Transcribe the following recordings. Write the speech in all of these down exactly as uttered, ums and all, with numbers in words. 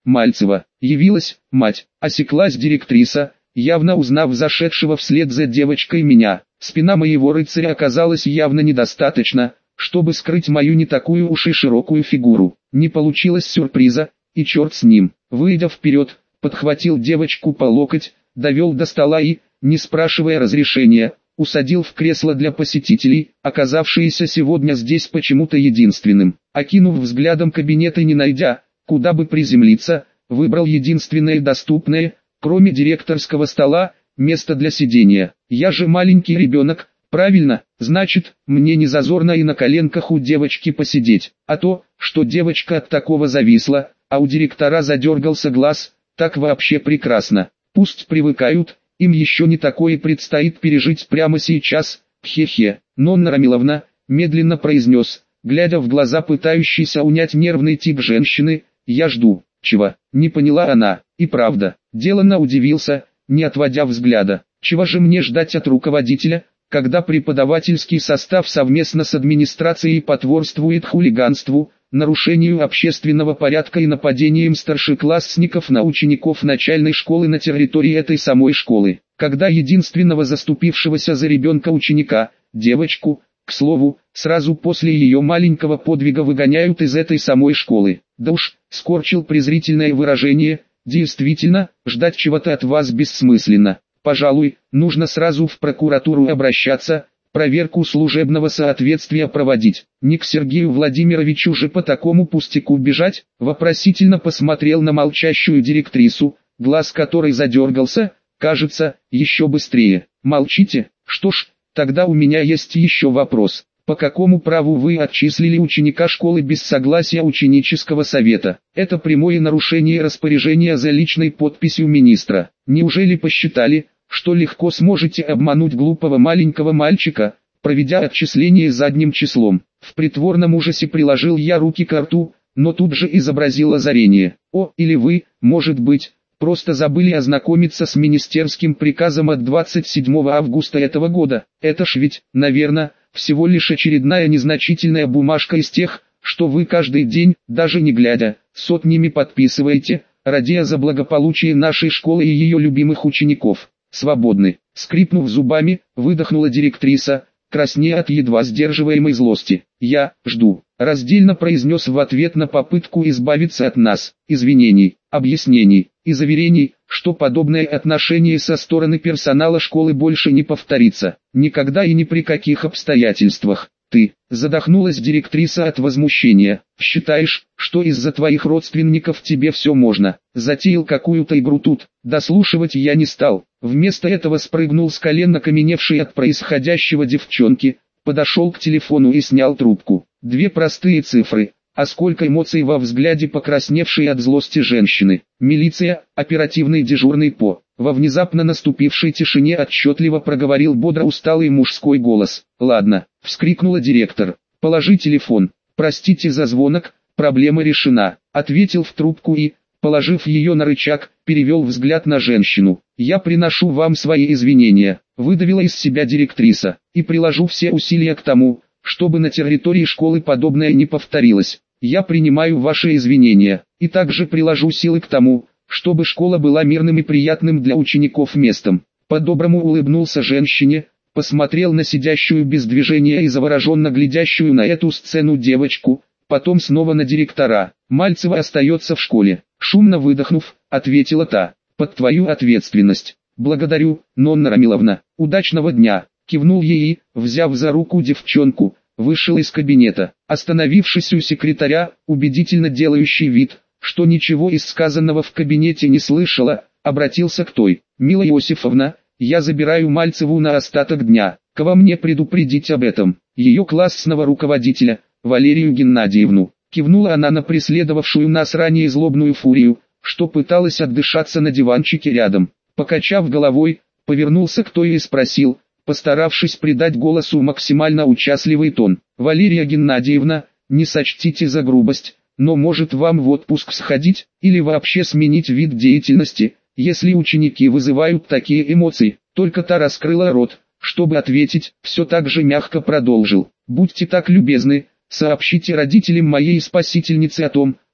Мальцева. Явилась, мать, осеклась директриса, явно узнав зашедшего вслед за девочкой меня. Спина моего рыцаря оказалась явно недостаточно, чтобы скрыть мою не такую уж и широкую фигуру. Не получилось сюрприза, и черт с ним. Выйдя вперед, подхватил девочку по локоть, довел до стола и, не спрашивая разрешения, усадил в кресло для посетителей, оказавшееся сегодня здесь почему-то единственным. Окинув взглядом кабинет и не найдя, куда бы приземлиться, выбрал единственное доступное, кроме директорского стола, место для сидения. Я же маленький ребенок, правильно, значит, мне не зазорно и на коленках у девочки посидеть. А то, что девочка от такого зависла, а у директора задергался глаз, так вообще прекрасно. Пусть привыкают, им еще не такое предстоит пережить прямо сейчас. Хе-хе. Нонна Рамиловна, медленно произнес, глядя в глаза пытающейся унять нервный тик женщины, я жду. Чего? Не поняла она. И правда, деланно удивился, не отводя взгляда. Чего же мне ждать от руководителя, когда преподавательский состав совместно с администрацией потворствует хулиганству, нарушению общественного порядка и нападениям старшеклассников на учеников начальной школы на территории этой самой школы, когда единственного заступившегося за ребенка ученика, девочку, к слову, сразу после ее маленького подвига выгоняют из этой самой школы. Да уж, скорчил презрительное выражение, действительно, ждать чего-то от вас бессмысленно. Пожалуй, нужно сразу в прокуратуру обращаться, проверку служебного соответствия проводить. Не к Сергею Владимировичу же по такому пустяку бежать, вопросительно посмотрел на молчащую директрису, глаз которой задергался, кажется, еще быстрее. Молчите? Что ж, тогда у меня есть еще вопрос. По какому праву вы отчислили ученика школы без согласия ученического совета? Это прямое нарушение распоряжения за личной подписью министра. Неужели посчитали, что легко сможете обмануть глупого маленького мальчика, проведя отчисление задним числом? В притворном ужасе приложил я руки к рту, но тут же изобразил озарение. О, или вы, может быть, просто забыли ознакомиться с министерским приказом от двадцать седьмого августа этого года. Это ж ведь, наверное, всего лишь очередная незначительная бумажка из тех, что вы каждый день, даже не глядя, сотнями подписываете, радея за благополучие нашей школы и ее любимых учеников. Свободны. Скрипнув зубами, выдохнула директриса, краснея от едва сдерживаемой злости. Я жду. Раздельно произнес в ответ на попытку избавиться от нас, извинений, объяснений и заверений, что подобное отношение со стороны персонала школы больше не повторится. Никогда и ни при каких обстоятельствах. Ты, задохнулась директриса от возмущения, считаешь, что из-за твоих родственников тебе все можно? Затеял какую-то игру тут, дослушивать я не стал. Вместо этого спрыгнул с колен окаменевшей от происходящего девчонки, подошел к телефону и снял трубку. Две простые цифры, а сколько эмоций во взгляде покрасневшей от злости женщины. Милиция, оперативный дежурный по. Во внезапно наступившей тишине отчетливо проговорил бодро усталый мужской голос. «Ладно», — вскрикнула директор. «Положи телефон. Простите за звонок, проблема решена», — ответил в трубку и, положив ее на рычаг, перевел взгляд на женщину. «Я приношу вам свои извинения», — выдавила из себя директриса, «и приложу все усилия к тому, чтобы на территории школы подобное не повторилось. Я принимаю ваши извинения, и также приложу силы к тому, чтобы школа была мирным и приятным для учеников местом». По-доброму улыбнулся женщине, посмотрел на сидящую без движения и завороженно глядящую на эту сцену девочку, потом снова на директора. «Мальцева остается в школе», — шумно выдохнув, ответила та. «Под твою ответственность». «Благодарю, Нонна Рамиловна. Удачного дня», — кивнул ей и, взяв за руку девчонку, вышел из кабинета. Остановившись у секретаря, убедительно делающий вид, что ничего из сказанного в кабинете не слышала, обратился к той. «Мила Иосифовна, я забираю Мальцеву на остаток дня. К вам мне предупредить об этом. Ее классного руководителя, Валерию Геннадьевну». Кивнула она на преследовавшую нас ранее злобную фурию, что пыталась отдышаться на диванчике рядом. Покачав головой, повернулся к той и спросил, постаравшись придать голосу максимально участливый тон. «Валерия Геннадьевна, не сочтите за грубость, но может вам в отпуск сходить, или вообще сменить вид деятельности, если ученики вызывают такие эмоции?» Только та раскрыла рот, чтобы ответить, все так же мягко продолжил. «Будьте так любезны, сообщите родителям моей спасительницы о том,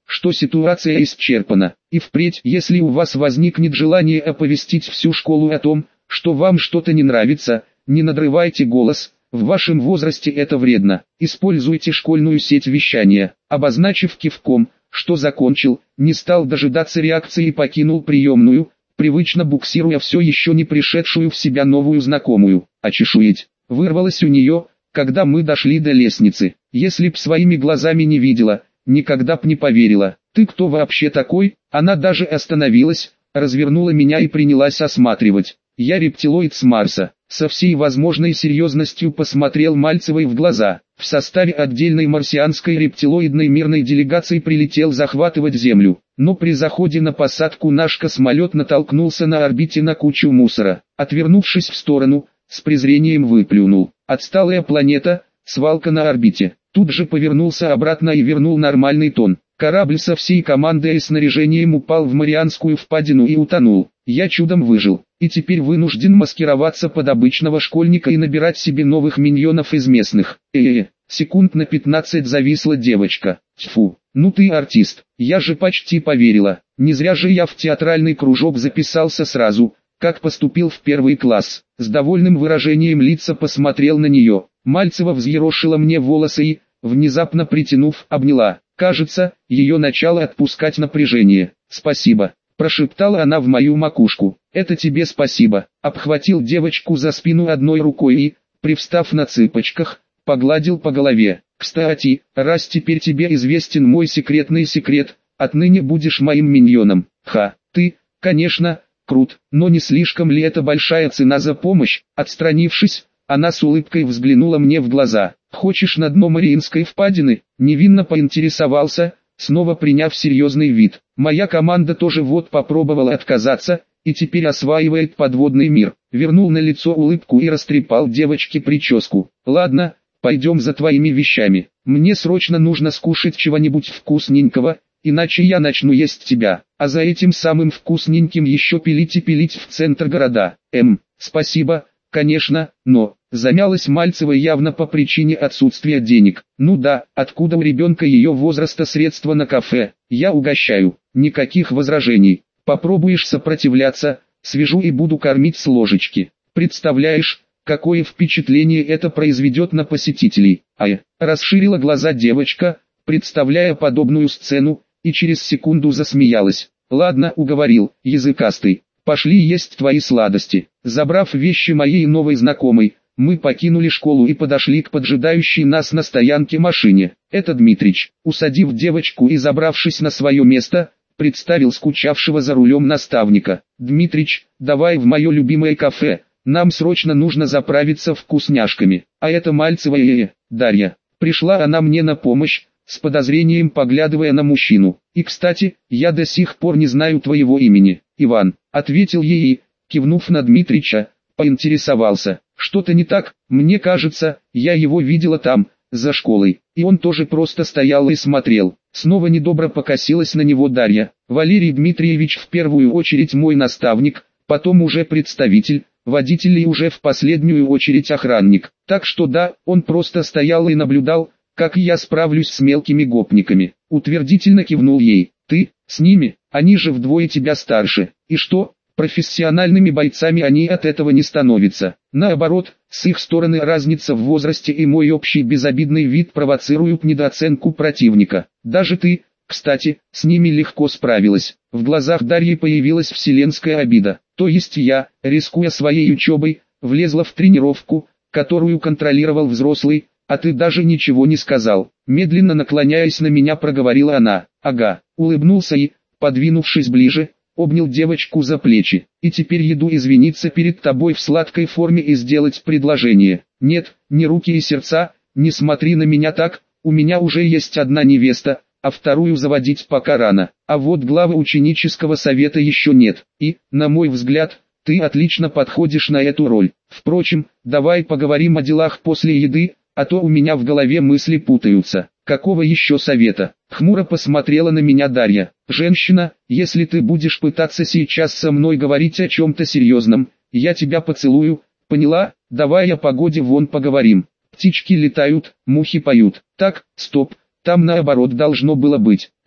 что ситуация исчерпана, и впредь, если у вас возникнет желание оповестить всю школу о том, что вам что-то не нравится, не надрывайте голос, в вашем возрасте это вредно. Используйте школьную сеть вещания. Обозначив кивком, что закончил, не стал дожидаться реакции и покинул приемную, привычно буксируя все еще не пришедшую в себя новую знакомую. «Очешуеть!» вырвалось у нее, когда мы дошли до лестницы. Если б своими глазами не видела, никогда б не поверила. «Ты кто вообще такой?» Она даже остановилась, развернула меня и принялась осматривать. «Я рептилоид с Марса». Со всей возможной серьезностью посмотрел Мальцевой в глаза. В составе отдельной марсианской рептилоидной мирной делегации прилетел захватывать Землю. Но при заходе на посадку наш космолет натолкнулся на орбите на кучу мусора. Отвернувшись в сторону, с презрением выплюнул: «Отсталая планета, свалка на орбите». Тут же повернулся обратно и вернул нормальный тон. Корабль со всей командой и снаряжением упал в Марианскую впадину и утонул. Я чудом выжил, и теперь вынужден маскироваться под обычного школьника и набирать себе новых миньонов из местных. Э-э-э, секунд на пятнадцать зависла девочка. Тьфу, ну ты артист, я же почти поверила. Не зря же я в театральный кружок записался сразу, как поступил в первый класс. С довольным выражением лица посмотрел на нее. Мальцева взъерошила мне волосы и, внезапно притянув, обняла. Кажется, ее начало отпускать напряжение. «Спасибо», – прошептала она в мою макушку. «Это тебе спасибо». Обхватил девочку за спину одной рукой и, привстав на цыпочках, погладил по голове. «Кстати, раз теперь тебе известен мой секретный секрет, отныне будешь моим миньоном». «Ха, ты, конечно, крут, но не слишком ли это большая цена за помощь?» Отстранившись, она с улыбкой взглянула мне в глаза. «Хочешь на дно Мариинской впадины?» Невинно поинтересовался, снова приняв серьезный вид. «Моя команда тоже вот попробовала отказаться, и теперь осваивает подводный мир». Вернул на лицо улыбку и растрепал девочке прическу. «Ладно, пойдем за твоими вещами. Мне срочно нужно скушать чего-нибудь вкусненького, иначе я начну есть тебя, а за этим самым вкусненьким еще пилить и пилить в центр города». «Эм, спасибо, конечно, но...» Замялась Мальцева явно по причине отсутствия денег. «Ну да, откуда у ребенка ее возраста средства на кафе? Я угощаю, никаких возражений. Попробуешь сопротивляться, свяжу и буду кормить с ложечки. Представляешь, какое впечатление это произведет на посетителей?» Ай, расширила глаза девочка, представляя подобную сцену, и через секунду засмеялась. «Ладно, уговорил, языкастый, пошли есть твои сладости». Забрав вещи моей новой знакомой, мы покинули школу и подошли к поджидающей нас на стоянке машине. «Это Дмитрич», усадив девочку и забравшись на свое место, представил скучавшего за рулем наставника. «Дмитрич, давай в мое любимое кафе, нам срочно нужно заправиться вкусняшками». «А это Мальцева и Дарья». Пришла она мне на помощь, с подозрением поглядывая на мужчину. «И кстати, я до сих пор не знаю твоего имени». «Иван», ответил ей и, кивнув на Дмитрича, поинтересовался: «Что-то не так? Мне кажется, я его видела там, за школой». И он тоже просто стоял и смотрел. Снова недобро покосилась на него Дарья. «Валерий Дмитриевич в первую очередь мой наставник, потом уже представитель, водитель и уже в последнюю очередь охранник. Так что да, он просто стоял и наблюдал, как я справлюсь с мелкими гопниками». Утвердительно кивнул ей. «Ты, с ними, они же вдвое тебя старше. И что? Профессиональными бойцами они от этого не становятся. Наоборот, с их стороны разница в возрасте и мой общий безобидный вид провоцируют недооценку противника. Даже ты, кстати, с ними легко справилась». В глазах Дарьи появилась вселенская обида. «То есть я, рискуя своей учебой, влезла в тренировку, которую контролировал взрослый, а ты даже ничего не сказал». Медленно наклоняясь на меня, проговорила она. «Ага», улыбнулся и, подвинувшись ближе, обнял девочку за плечи. «И теперь еду извиниться перед тобой в сладкой форме и сделать предложение. Нет, не руки и сердца, не смотри на меня так, у меня уже есть одна невеста, а вторую заводить пока рано. А вот главы ученического совета еще нет. И, на мой взгляд, ты отлично подходишь на эту роль. Впрочем, давай поговорим о делах после еды, а то у меня в голове мысли путаются». «Какого еще совета?» Хмуро посмотрела на меня Дарья. «Женщина, если ты будешь пытаться сейчас со мной говорить о чем-то серьезном, я тебя поцелую, поняла? Давай о погоде вон поговорим. Птички летают, мухи поют». «Так, стоп, там наоборот должно было быть. Эй,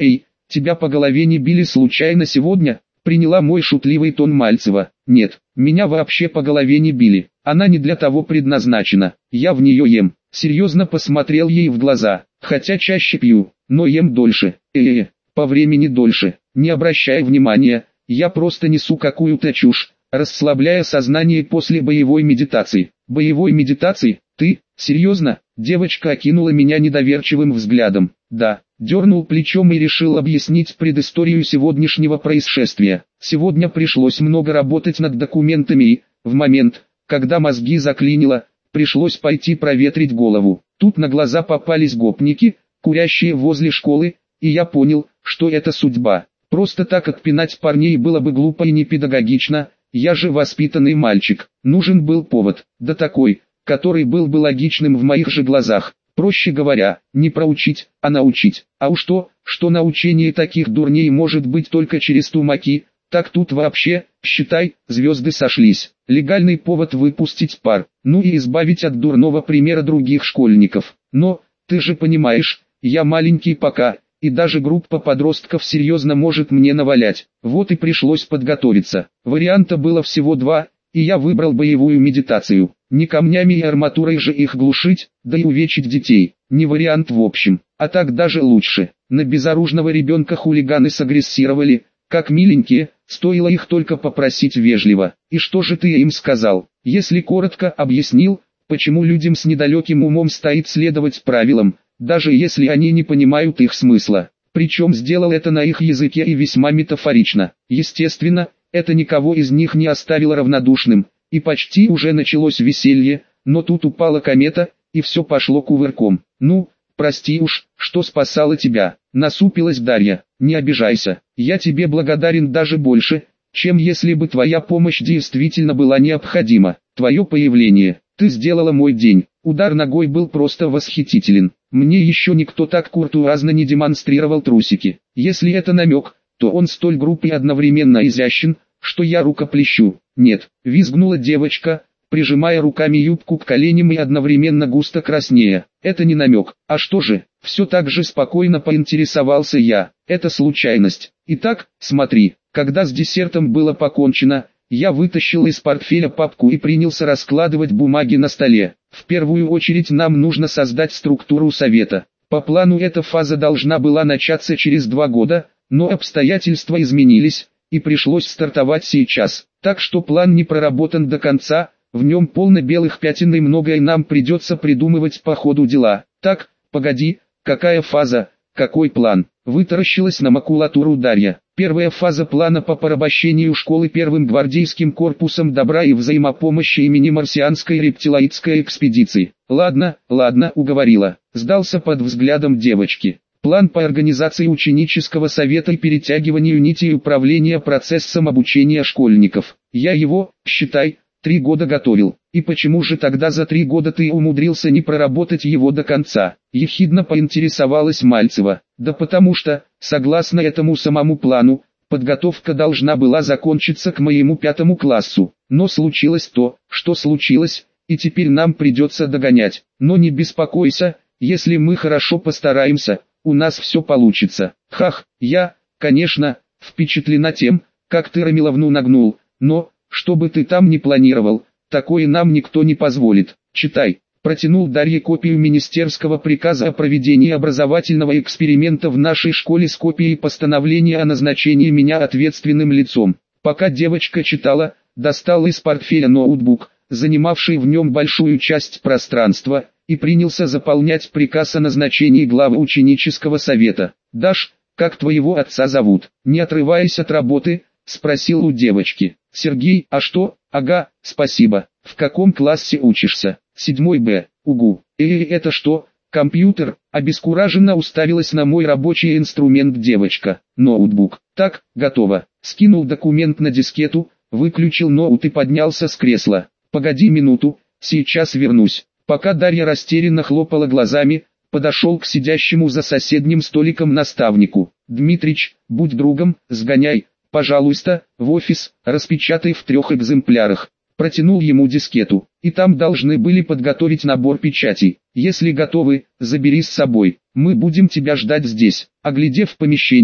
тебя по голове не били случайно сегодня? Приняла мой шутливый тон Мальцева. Нет, меня вообще по голове не били. Она не для того предназначена. Я в нее ем. Серьезно посмотрел ей в глаза. Хотя чаще пью, но ем дольше. Э-э, по времени дольше. Не обращай внимания, я просто несу какую-то чушь, расслабляя сознание после боевой медитации. Боевой медитации? Ты? Серьезно? Девочка окинула меня недоверчивым взглядом. Да. Дернул плечом и решил объяснить предысторию сегодняшнего происшествия. Сегодня пришлось много работать над документами и, в момент, когда мозги заклинило, пришлось пойти проветрить голову. Тут на глаза попались гопники, курящие возле школы, и я понял, что это судьба. Просто так отпинать парней было бы глупо и непедагогично, я же воспитанный мальчик. Нужен был повод, да такой, который был бы логичным в моих же глазах. Проще говоря, не проучить, а научить. А уж то, что научение таких дурней может быть только через тумаки, так тут вообще, считай, звезды сошлись. Легальный повод выпустить пар, ну и избавить от дурного примера других школьников. Но, ты же понимаешь, я маленький пока, и даже группа подростков серьезно может мне навалять. Вот и пришлось подготовиться. Варианта было всего два, и я выбрал боевую медитацию. Не камнями и арматурой же их глушить, да и увечить детей. Не вариант в общем, а так даже лучше. На безоружного ребенка хулиганы сагрессировали, как миленькие, стоило их только попросить вежливо. И что же ты им сказал? Если коротко объяснил, почему людям с недалеким умом стоит следовать правилам, даже если они не понимают их смысла. Причем сделал это на их языке и весьма метафорично. Естественно, это никого из них не оставило равнодушным. И почти уже началось веселье, но тут упала комета, и все пошло кувырком. Ну, прости уж, что спасала тебя, насупилась Дарья. Не обижайся, я тебе благодарен даже больше, чем если бы твоя помощь действительно была необходима. Твое появление, ты сделала мой день. Удар ногой был просто восхитителен. Мне еще никто так куртуазно не демонстрировал трусики. Если это намек, то он столь груб и одновременно изящен, что я рукоплещу. Нет, визгнула девочка, прижимая руками юбку к коленям и одновременно густо краснея. Это не намек. А что же? Все так же спокойно поинтересовался я. Это случайность. Итак, смотри, когда с десертом было покончено, я вытащил из портфеля папку и принялся раскладывать бумаги на столе. В первую очередь нам нужно создать структуру совета. По плану эта фаза должна была начаться через два года, но обстоятельства изменились, и пришлось стартовать сейчас. Так что план не проработан до конца, в нем полно белых пятен и многое нам придется придумывать по ходу дела. Так, погоди, какая фаза, какой план? Вытаращилась на макулатуру Дарья. Первая фаза плана по порабощению школы первым гвардейским корпусом добра и взаимопомощи имени марсианской рептилоидской экспедиции. Ладно, ладно, уговорила. Сдался под взглядом девочки. План по организации ученического совета и перетягиванию нитей управления процессом обучения школьников. Я его, считай, три года готовил. И почему же тогда за три года ты умудрился не проработать его до конца? Ехидно поинтересовалась Мальцева. Да потому что, согласно этому самому плану, подготовка должна была закончиться к моему пятому классу. Но случилось то, что случилось, и теперь нам придется догонять. Но не беспокойся, если мы хорошо постараемся, у нас все получится. Хах, я, конечно, впечатлена тем, как ты Рамиловну нагнул, но, что бы ты там ни планировал, такое нам никто не позволит. Читай. Протянул Дарье копию министерского приказа о проведении образовательного эксперимента в нашей школе с копией постановления о назначении меня ответственным лицом. Пока девочка читала, достал из портфеля ноутбук, занимавший в нем большую часть пространства, и принялся заполнять приказ о назначении главы ученического совета. «Даш, как твоего отца зовут?» Не отрываясь от работы, спросил у девочки. «Сергей, а что? Ага, спасибо. В каком классе учишься?» «Седьмой Б. Угу. Э, это что? Компьютер?» Обескураженно уставилась на мой рабочий инструмент девочка. «Ноутбук. Так, готово». Скинул документ на дискету, выключил ноут и поднялся с кресла. «Погоди минуту, сейчас вернусь». Пока Дарья растерянно хлопала глазами, подошел к сидящему за соседним столиком наставнику. «Дмитрич, будь другом, сгоняй, пожалуйста, в офис, распечатай в трех экземплярах». Протянул ему дискету, и там должны были подготовить набор печатей. «Если готовы, забери с собой, мы будем тебя ждать здесь». Оглядев помещение,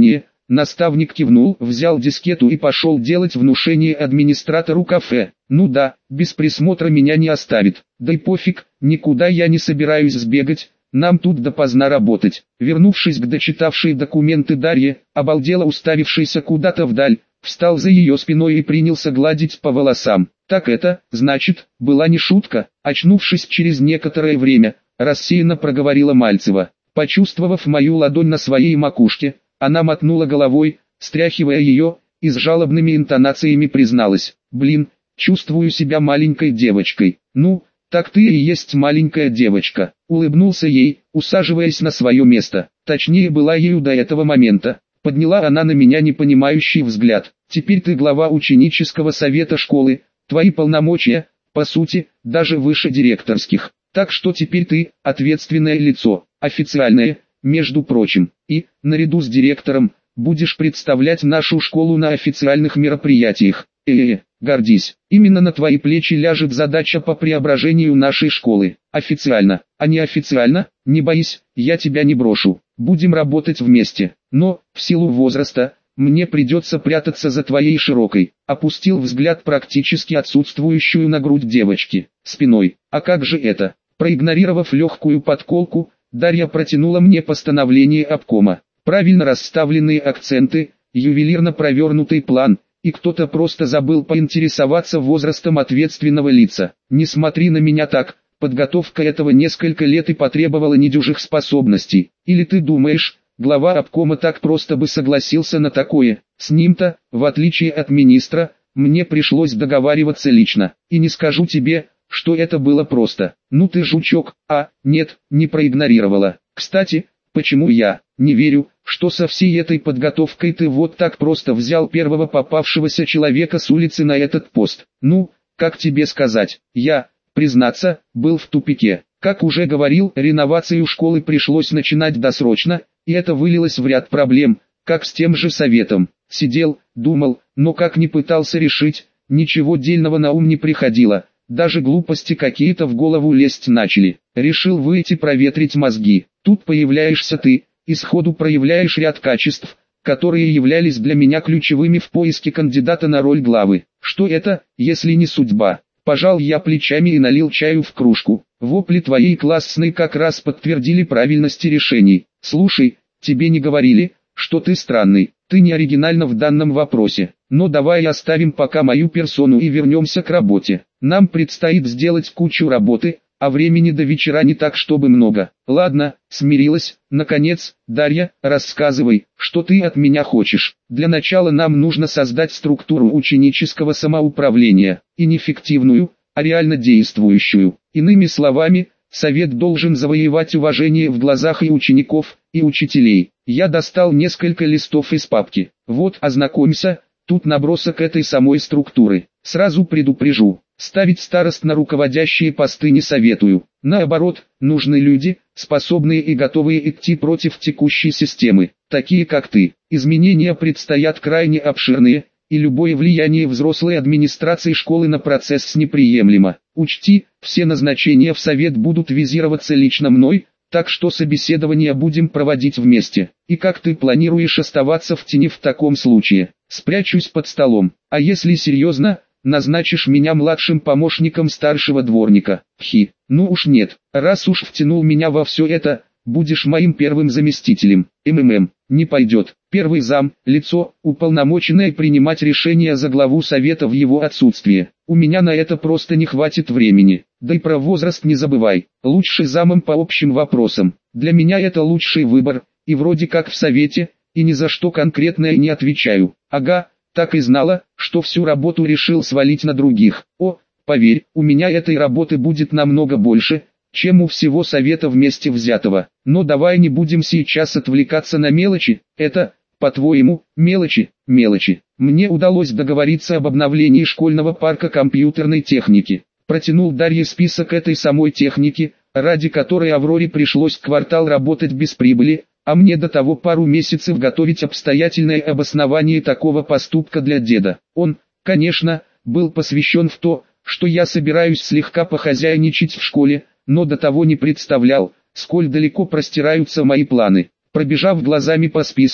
Наставник кивнул, взял дискету и пошел делать внушение администратору кафе. Ну да, без присмотра меня не оставит. Да и пофиг, никуда я не собираюсь сбегать. Нам тут допоздна работать. Вернувшись к дочитавшей документы Дарье, обалдело уставившейся куда-то вдаль, встал за ее спиной и принялся гладить по волосам. Так это, значит, была не шутка. Очнувшись через некоторое время, рассеянно проговорила Мальцева. Почувствовав мою ладонь на своей макушке, она мотнула головой, стряхивая ее, и с жалобными интонациями призналась: «Блин, чувствую себя маленькой девочкой». «Ну, так ты и есть маленькая девочка», — улыбнулся ей, усаживаясь на свое место. Точнее, была ею до этого момента. Подняла она на меня непонимающий взгляд. «Теперь ты глава ученического совета школы, твои полномочия, по сути, даже выше директорских. Так что теперь ты — ответственное лицо, официальное, между прочим, и, наряду с директором, будешь представлять нашу школу на официальных мероприятиях. Э-э, гордись, именно на твои плечи ляжет задача по преображению нашей школы. Официально, а не официально, не боись, я тебя не брошу, будем работать вместе. Но, в силу возраста, мне придется прятаться за твоей широкой», опустил взгляд практически отсутствующую на грудь девочки, спиной. «А как же это?» Проигнорировав легкую подколку, Дарья протянула мне постановление обкома. Правильно расставленные акценты, ювелирно провернутый план, и кто-то просто забыл поинтересоваться возрастом ответственного лица. «Не смотри на меня так, подготовка этого несколько лет и потребовала недюжих способностей. Или ты думаешь, глава обкома так просто бы согласился на такое? С ним-то, в отличие от министра, мне пришлось договариваться лично, и не скажу тебе, что это было просто. Ну ты жучок, а, нет, не проигнорировала. Кстати, почему я не верю, что со всей этой подготовкой ты вот так просто взял первого попавшегося человека с улицы на этот пост? Ну, как тебе сказать, я, признаться, был в тупике. Как уже говорил, реновацию школы пришлось начинать досрочно, и это вылилось в ряд проблем, как с тем же советом. Сидел, думал, но как ни пытался решить, ничего дельного на ум не приходило. Даже глупости какие-то в голову лезть начали. Решил выйти проветрить мозги. Тут появляешься ты, и сходу проявляешь ряд качеств, которые являлись для меня ключевыми в поиске кандидата на роль главы. Что это, если не судьба? Пожал я плечами и налил чаю в кружку. Вопли твоей классной как раз подтвердили правильность решений. Слушай, тебе не говорили, что ты странный, ты не оригинальна в данном вопросе. Но давай оставим пока мою персону и вернемся к работе. Нам предстоит сделать кучу работы, а времени до вечера не так чтобы много. Ладно, смирилась. Наконец, Дарья, рассказывай, что ты от меня хочешь. Для начала нам нужно создать структуру ученического самоуправления, и не фиктивную, а реально действующую. Иными словами, совет должен завоевать уважение в глазах и учеников, и учителей. Я достал несколько листов из папки. Вот, ознакомься, тут набросок этой самой структуры. Сразу предупрежу, ставить старост на руководящие посты не советую. Наоборот, нужны люди, способные и готовые идти против текущей системы, такие как ты. Изменения предстоят крайне обширные, и любое влияние взрослой администрации школы на процесс неприемлемо. Учти, все назначения в совет будут визироваться лично мной, так что собеседование будем проводить вместе. И как ты планируешь оставаться в тени в таком случае? Спрячусь под столом. А если серьезно, назначишь меня младшим помощником старшего дворника. Хи, ну уж нет, раз уж втянул меня во все это, будешь моим первым заместителем. МММ, не пойдет. Первый зам, лицо, уполномоченное принимать решения за главу совета в его отсутствие. У меня на это просто не хватит времени. Да и про возраст не забывай. Лучший замом по общим вопросам. Для меня это лучший выбор, и вроде как в совете, и ни за что конкретное не отвечаю. Ага, так и знала, что всю работу решил свалить на других. О, поверь, у меня этой работы будет намного больше, чем у всего совета вместе взятого. Но давай не будем сейчас отвлекаться на мелочи. Это, по-твоему, мелочи, мелочи. Мне удалось договориться об обновлении школьного парка компьютерной техники. Протянул Дарье список этой самой техники, ради которой Авроре пришлось квартал работать без прибыли, а мне до того пару месяцев готовить обстоятельное обоснование такого поступка для деда. Он, конечно, был посвящен в то, что я собираюсь слегка похозяйничать в школе, но до того не представлял, сколь далеко простираются мои планы. Пробежав глазами по списку,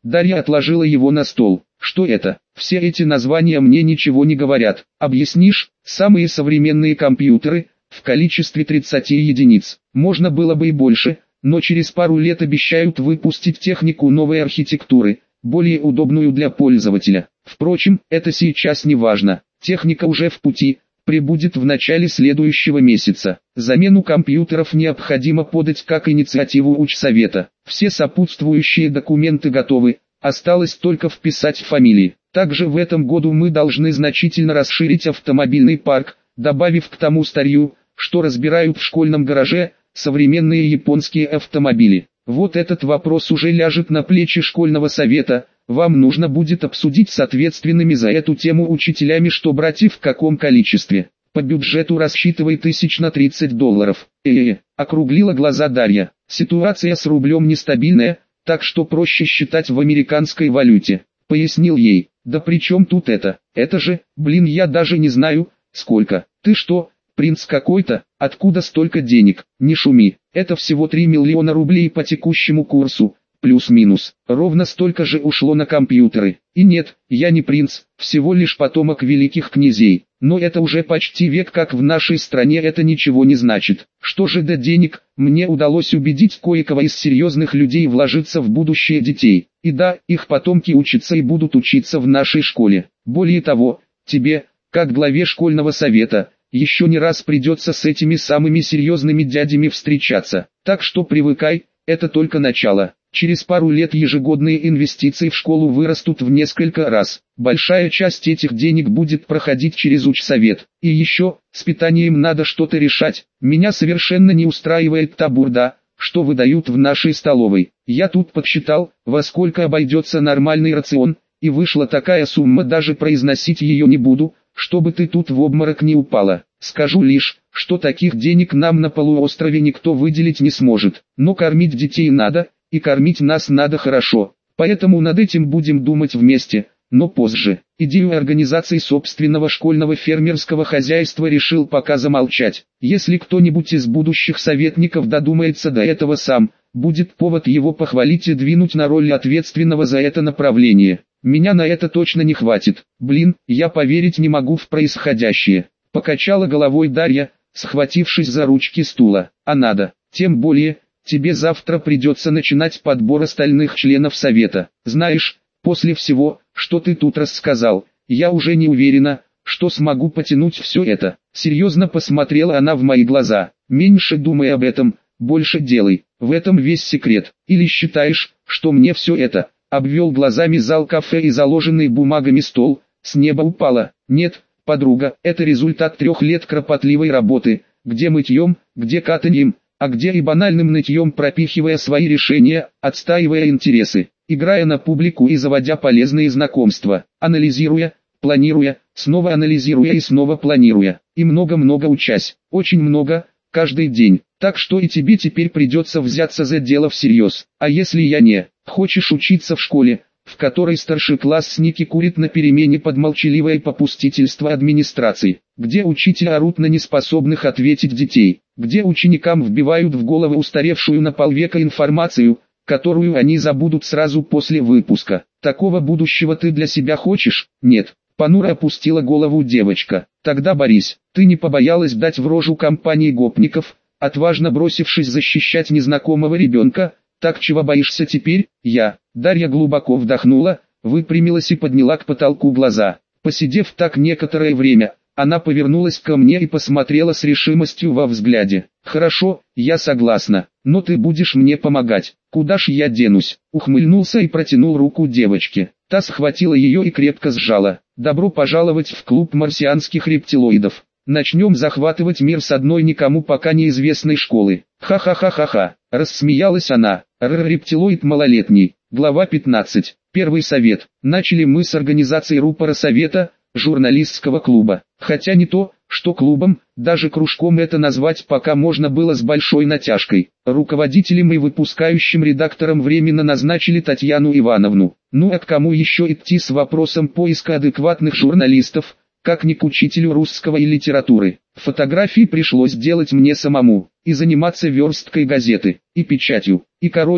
Дарья отложила его на стол. Что это? Все эти названия мне ничего не говорят. Объяснишь? Самые современные компьютеры, в количестве тридцати единиц. Можно было бы и больше, но через пару лет обещают выпустить технику новой архитектуры, более удобную для пользователя. Впрочем, это сейчас не важно. Техника уже в пути, прибудет в начале следующего месяца. Замену компьютеров необходимо подать как инициативу учсовета. Все сопутствующие документы готовы, осталось только вписать фамилии. Также в этом году мы должны значительно расширить автомобильный парк, добавив к тому старью, что разбирают в школьном гараже, современные японские автомобили. Вот этот вопрос уже ляжет на плечи школьного совета. Вам нужно будет обсудить с ответственными за эту тему учителями, что брать и в каком количестве. По бюджету рассчитывай тысяч на тридцать долларов. Э-э, округлила глаза Дарья. Ситуация с рублем нестабильная, так что проще считать в американской валюте. Пояснил ей. Да при чем тут это? Это же, блин, я даже не знаю, сколько. Ты что, принц какой-то? Откуда столько денег? Не шуми. Это всего три миллиона рублей по текущему курсу. Плюс-минус. Ровно столько же ушло на компьютеры. И нет, я не принц, всего лишь потомок великих князей. Но это уже почти век, как в нашей стране, это ничего не значит. Что же до денег, мне удалось убедить кое-кого из серьезных людей вложиться в будущее детей. И да, их потомки учатся и будут учиться в нашей школе. Более того, тебе, как главе школьного совета, еще не раз придется с этими самыми серьезными дядями встречаться. Так что привыкай, это только начало. Через пару лет ежегодные инвестиции в школу вырастут в несколько раз. Большая часть этих денег будет проходить через учсовет. И еще, с питанием надо что-то решать. Меня совершенно не устраивает та бурда, что выдают в нашей столовой. Я тут подсчитал, во сколько обойдется нормальный рацион, и вышла такая сумма, даже произносить ее не буду, чтобы ты тут в обморок не упала. Скажу лишь, что таких денег нам на полуострове никто выделить не сможет. Но кормить детей надо, и кормить нас надо хорошо. Поэтому над этим будем думать вместе, но позже. Идею организации собственного школьного фермерского хозяйства решил пока замолчать. Если кто-нибудь из будущих советников додумается до этого сам, будет повод его похвалить и двинуть на роль ответственного за это направление. Меня на это точно не хватит. Блин, я поверить не могу в происходящее. Покачала головой Дарья, схватившись за ручки стула. А надо, тем более, тебе завтра придется начинать подбор остальных членов совета. Знаешь, после всего, что ты тут рассказал, я уже не уверена, что смогу потянуть все это. Серьезно посмотрела она в мои глаза. Меньше думай об этом, больше делай. В этом весь секрет. Или считаешь, что мне все это? Обвел глазами зал кафе и заложенный бумагами стол. С неба упало. Нет, подруга, это результат трех лет кропотливой работы, где мытьем, где катаньем, а где и банальным нытьем, пропихивая свои решения, отстаивая интересы, играя на публику и заводя полезные знакомства, анализируя, планируя, снова анализируя и снова планируя, и много-много учась, очень много, каждый день. Так что и тебе теперь придется взяться за дело всерьез. А если я не хочешь учиться в школе, в которой старшеклассники курят на перемене под молчаливое попустительство администрации, где учителя орут на неспособных ответить детей, где ученикам вбивают в головы устаревшую на полвека информацию, которую они забудут сразу после выпуска. Такого будущего ты для себя хочешь? Нет. Понуро опустила голову девочка. Тогда Борис, ты не побоялась дать в рожу компании гопников, отважно бросившись защищать незнакомого ребенка? Так чего боишься теперь? Я. Дарья глубоко вдохнула, выпрямилась и подняла к потолку глаза. Посидев так некоторое время, она повернулась ко мне и посмотрела с решимостью во взгляде. Хорошо, я согласна, но ты будешь мне помогать. Куда ж я денусь? Ухмыльнулся и протянул руку девочке. Та схватила ее и крепко сжала. Добро пожаловать в клуб марсианских рептилоидов. Начнем захватывать мир с одной никому пока неизвестной школы. Ха-ха-ха-ха-ха. Рассмеялась она. Р-рептилоид малолетний. Глава пятнадцать. Первый совет. Начали мы с организации рупора совета, журналистского клуба. Хотя не то, что клубом, даже кружком это назвать пока можно было с большой натяжкой. Руководителем и выпускающим редактором временно назначили Татьяну Ивановну. Ну а к кому еще идти с вопросом поиска адекватных журналистов, как не к учителю русского и литературы. Фотографии пришлось делать мне самому, и заниматься версткой газеты, и печатью, и короче,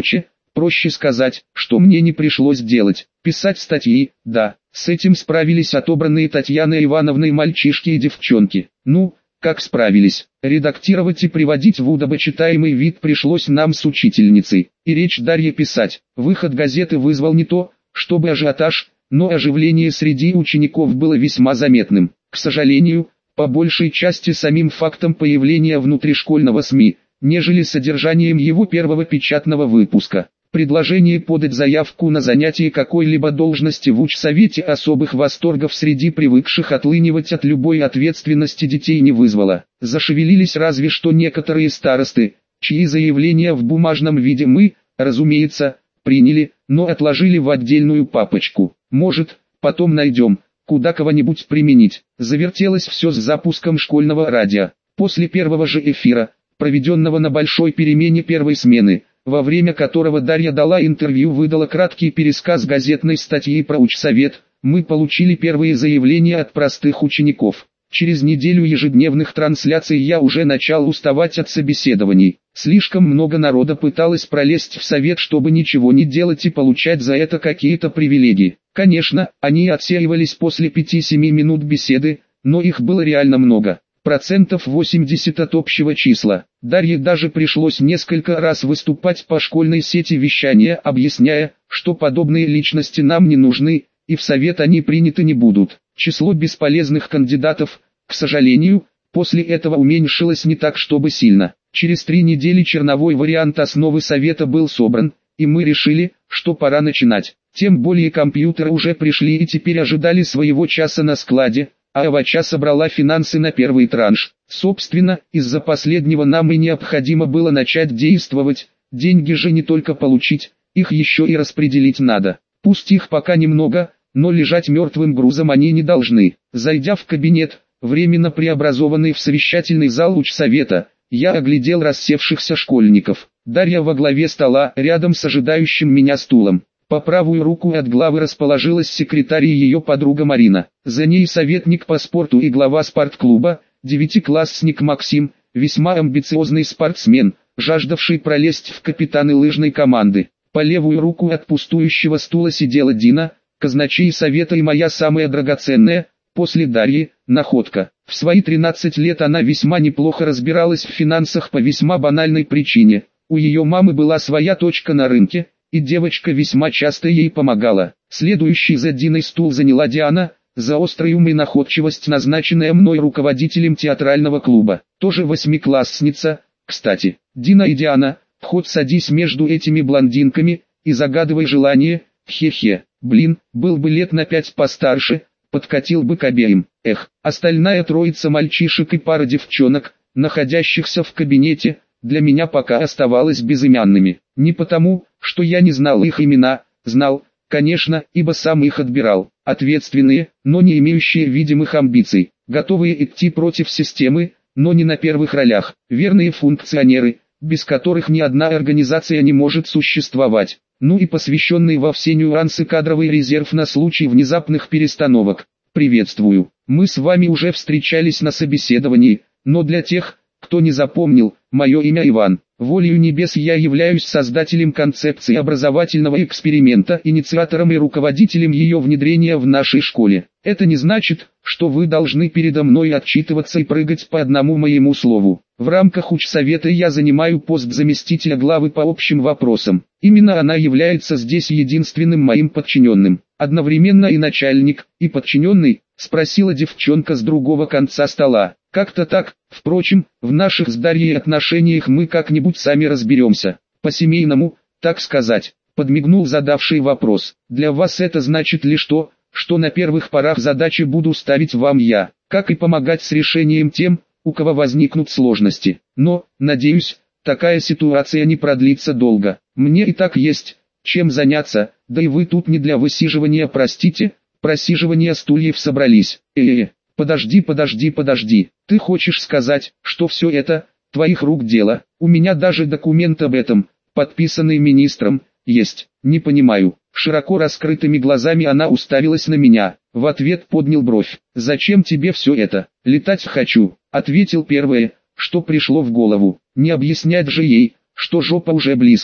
Проще сказать, что мне не пришлось делать. Писать статьи, да, с этим справились отобранные Татьяной Ивановной мальчишки и девчонки. Ну, как справились. Редактировать и приводить в удобочитаемый вид пришлось нам с учительницей. И речь Дарье писать. Выход газеты вызвал не то, чтобы ажиотаж, но оживление среди учеников было весьма заметным. К сожалению, по большей части самим фактом появления внутришкольного СМИ, нежели содержанием его первого печатного выпуска. Предложение подать заявку на занятие какой-либо должности в учсовете особых восторгов среди привыкших отлынивать от любой ответственности детей не вызвало. Зашевелились разве что некоторые старосты, чьи заявления в бумажном виде мы, разумеется, приняли, но отложили в отдельную папочку. Может, потом найдем, куда кого-нибудь применить. Завертелось все с запуском школьного радио. После первого же эфира, проведенного на большой перемене первой смены, во время которого Дарья дала интервью, выдала краткий пересказ газетной статьи про учсовет, мы получили первые заявления от простых учеников. Через неделю ежедневных трансляций я уже начал уставать от собеседований. Слишком много народа пыталось пролезть в совет, чтобы ничего не делать и получать за это какие-то привилегии. Конечно, они отсеивались после пяти-семи минут беседы, но их было реально много. Процентов восемьдесят от общего числа. Дарье даже пришлось несколько раз выступать по школьной сети вещания, объясняя, что подобные личности нам не нужны, и в совет они приняты не будут. Число бесполезных кандидатов, к сожалению, после этого уменьшилось не так чтобы сильно. Через три недели черновой вариант основы совета был собран, и мы решили, что пора начинать. Тем более компьютеры уже пришли и теперь ожидали своего часа на складе, а АВЧ собрала финансы на первый транш. Собственно, из-за последнего нам и необходимо было начать действовать, деньги же не только получить, их еще и распределить надо. Пусть их пока немного, но лежать мертвым грузом они не должны. Зайдя в кабинет, временно преобразованный в совещательный зал учсовета, я оглядел рассевшихся школьников. Дарья во главе стола, рядом с ожидающим меня стулом. По правую руку от главы расположилась секретарь и ее подруга Марина. За ней советник по спорту и глава спортклуба, девятиклассник Максим, весьма амбициозный спортсмен, жаждавший пролезть в капитаны лыжной команды. По левую руку от пустующего стула сидела Дина, казначей совета и моя самая драгоценная, после Дарьи, находка. В свои тринадцать лет она весьма неплохо разбиралась в финансах по весьма банальной причине. У ее мамы была своя точка на рынке, и девочка весьма часто ей помогала. Следующий за Диной стул заняла Диана, за острый ум и находчивость назначенная мной руководителем театрального клуба. Тоже восьмиклассница, кстати. Дина и Диана, вход садись между этими блондинками, и загадывай желание, хе-хе. Блин, был бы лет на пять постарше, подкатил бы к обеим. Эх, остальная троица мальчишек и пара девчонок, находящихся в кабинете, для меня пока оставалась безымянными. Не потому, что я не знал их имена, знал, конечно, ибо сам их отбирал. Ответственные, но не имеющие видимых амбиций, готовые идти против системы, но не на первых ролях. Верные функционеры, без которых ни одна организация не может существовать. Ну и посвященный во все нюансы кадровый резерв на случай внезапных перестановок. Приветствую. Мы с вами уже встречались на собеседовании, но для тех, кто не запомнил, мое имя Иван. Волею небес я являюсь создателем концепции образовательного эксперимента, инициатором и руководителем ее внедрения в нашей школе. Это не значит, что вы должны передо мной отчитываться и прыгать по одному моему слову. В рамках учсовета я занимаю пост заместителя главы по общим вопросам. Именно она является здесь единственным моим подчиненным. Одновременно и начальник, и подчиненный, спросила девчонка с другого конца стола. Как-то так, впрочем, в наших с Дарьей отношениях мы как-нибудь сами разберемся. По-семейному, так сказать, подмигнул задавший вопрос. Для вас это значит лишь то, что на первых порах задачи буду ставить вам я, как и помогать с решением тем, у кого возникнут сложности. Но, надеюсь, такая ситуация не продлится долго. Мне и так есть чем заняться, да и вы тут не для высиживания, простите, просиживания стульев собрались. Э-э-э. Подожди, подожди, подожди. Ты хочешь сказать, что все это, твоих рук дело? У меня даже документ об этом, подписанный министром, есть. Не понимаю. Широко раскрытыми глазами она уставилась на меня. В ответ поднял бровь. Зачем тебе все это? Летать хочу. Ответил первое, что пришло в голову. Не объяснять же ей, что жопа уже близко.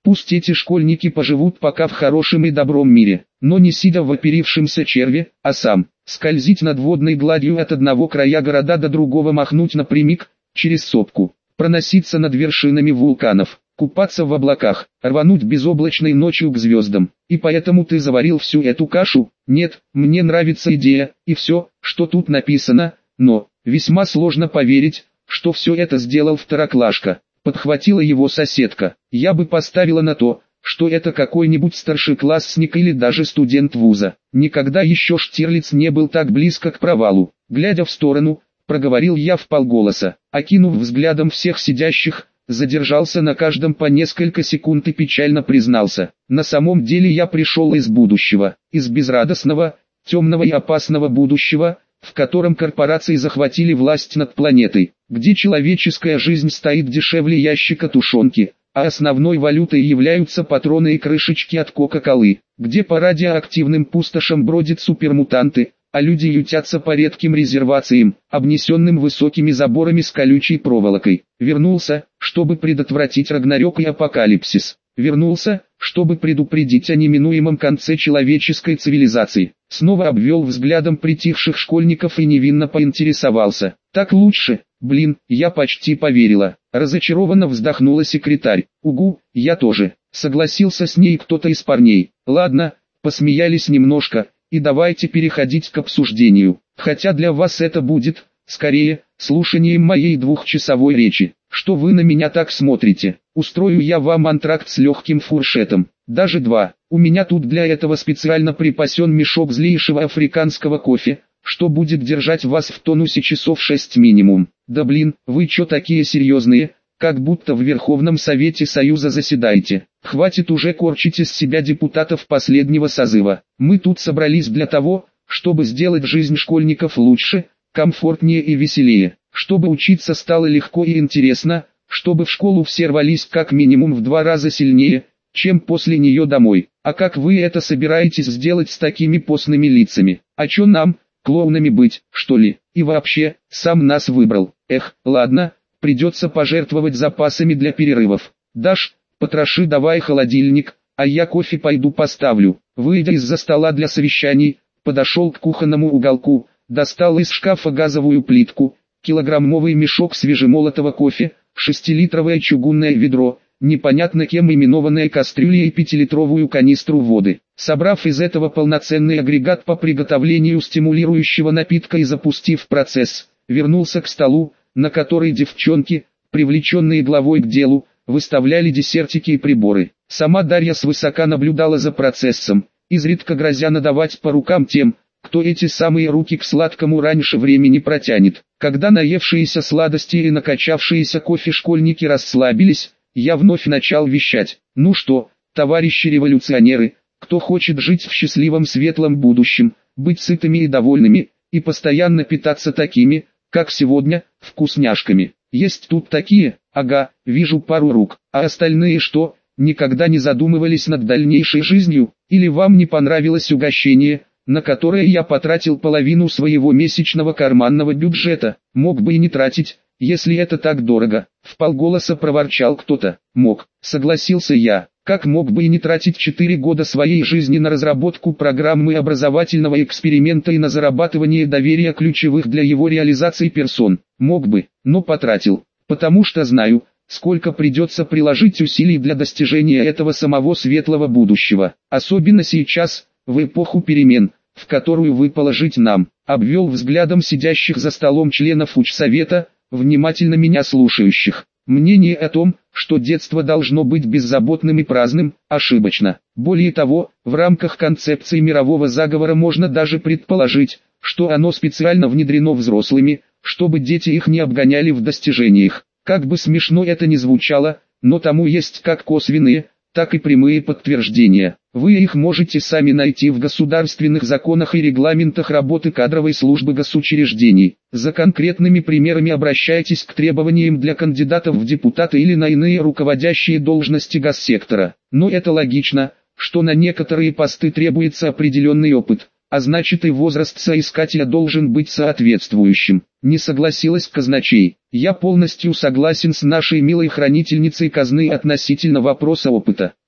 Пусть эти школьники поживут пока в хорошем и добром мире, но не сидя в оперившемся черве, а сам, скользить над водной гладью от одного края города до другого, махнуть напрямик, через сопку, проноситься над вершинами вулканов, купаться в облаках, рвануть безоблачной ночью к звездам. И поэтому ты заварил всю эту кашу? Нет, мне нравится идея, и все, что тут написано, но, весьма сложно поверить, что все это сделал второклашка. Подхватила его соседка. Я бы поставила на то, что это какой-нибудь старшеклассник или даже студент вуза. Никогда еще Штирлиц не был так близко к провалу. Глядя в сторону, проговорил я вполголоса, окинув взглядом всех сидящих, задержался на каждом по несколько секунд и печально признался. На самом деле я пришел из будущего, из безрадостного, темного и опасного будущего, в котором корпорации захватили власть над планетой, где человеческая жизнь стоит дешевле ящика тушенки, а основной валютой являются патроны и крышечки от Кока-Колы, где по радиоактивным пустошам бродят супермутанты, а люди ютятся по редким резервациям, обнесенным высокими заборами с колючей проволокой. Вернулся, чтобы предотвратить Рагнарёк и апокалипсис. Вернулся, чтобы предупредить о неминуемом конце человеческой цивилизации. Снова обвел взглядом притихших школьников и невинно поинтересовался. Так лучше? Блин, я почти поверила. Разочарованно вздохнула секретарь. Угу, я тоже. Согласился с ней кто-то из парней. Ладно, посмеялись немножко, и давайте переходить к обсуждению. Хотя для вас это будет, скорее, слушанием моей двухчасовой речи. Что вы на меня так смотрите? Устрою я вам антракт с легким фуршетом. Даже два. У меня тут для этого специально припасен мешок злейшего африканского кофе, что будет держать вас в тонусе часов шесть минимум. Да блин, вы чё такие серьезные, как будто в Верховном Совете Союза заседаете. Хватит уже корчить из себя депутатов последнего созыва. Мы тут собрались для того, чтобы сделать жизнь школьников лучше, комфортнее и веселее, чтобы учиться стало легко и интересно, чтобы в школу все рвались как минимум в два раза сильнее, чем после нее домой. А как вы это собираетесь сделать с такими постными лицами? А чё нам, клоунами быть, что ли? И вообще, сам нас выбрал. Эх, ладно, придется пожертвовать запасами для перерывов. Даш, потроши давай холодильник, а я кофе пойду поставлю. Выйдя из-за стола для совещаний, подошел к кухонному уголку, достал из шкафа газовую плитку, килограммовый мешок свежемолотого кофе, шестилитровое чугунное ведро, непонятно кем именованная кастрюля и пятилитровую канистру воды. Собрав из этого полноценный агрегат по приготовлению стимулирующего напитка и запустив процесс, вернулся к столу, на который девчонки, привлеченные главой к делу, выставляли десертики и приборы. Сама Дарья свысока наблюдала за процессом, изредка грозя надавать по рукам тем, кто эти самые руки к сладкому раньше времени протянет. Когда наевшиеся сладости и накачавшиеся кофе школьники расслабились, я вновь начал вещать. Ну что, товарищи революционеры, кто хочет жить в счастливом светлом будущем, быть сытыми и довольными, и постоянно питаться такими, как сегодня, вкусняшками. Есть тут такие, ага, вижу пару рук, а остальные что, никогда не задумывались над дальнейшей жизнью, или вам не понравилось угощение, на которое я потратил половину своего месячного карманного бюджета? Мог бы и не тратить, если это так дорого. Вполголоса проворчал кто-то. Мог, согласился я. Как мог бы и не тратить четыре года своей жизни на разработку программы образовательного эксперимента и на зарабатывание доверия ключевых для его реализации персон? Мог бы, но потратил, потому что знаю, сколько придется приложить усилий для достижения этого самого светлого будущего. Особенно сейчас, в эпоху перемен, в которую выпало жить нам. Обвел взглядом сидящих за столом членов учсовета, внимательно меня слушающих. Мнение о том, что детство должно быть беззаботным и праздным, ошибочно. Более того, в рамках концепции мирового заговора можно даже предположить, что оно специально внедрено взрослыми, чтобы дети их не обгоняли в достижениях. Как бы смешно это ни звучало, но тому есть как косвенные, так и прямые подтверждения. Вы их можете сами найти в государственных законах и регламентах работы кадровой службы госучреждений. За конкретными примерами обращайтесь к требованиям для кандидатов в депутаты или на иные руководящие должности госсектора. Но это логично, что на некоторые посты требуется определенный опыт, а значит и возраст соискателя должен быть соответствующим. Не согласилась казначей. Я полностью согласен с нашей милой хранительницей казны относительно вопроса опыта.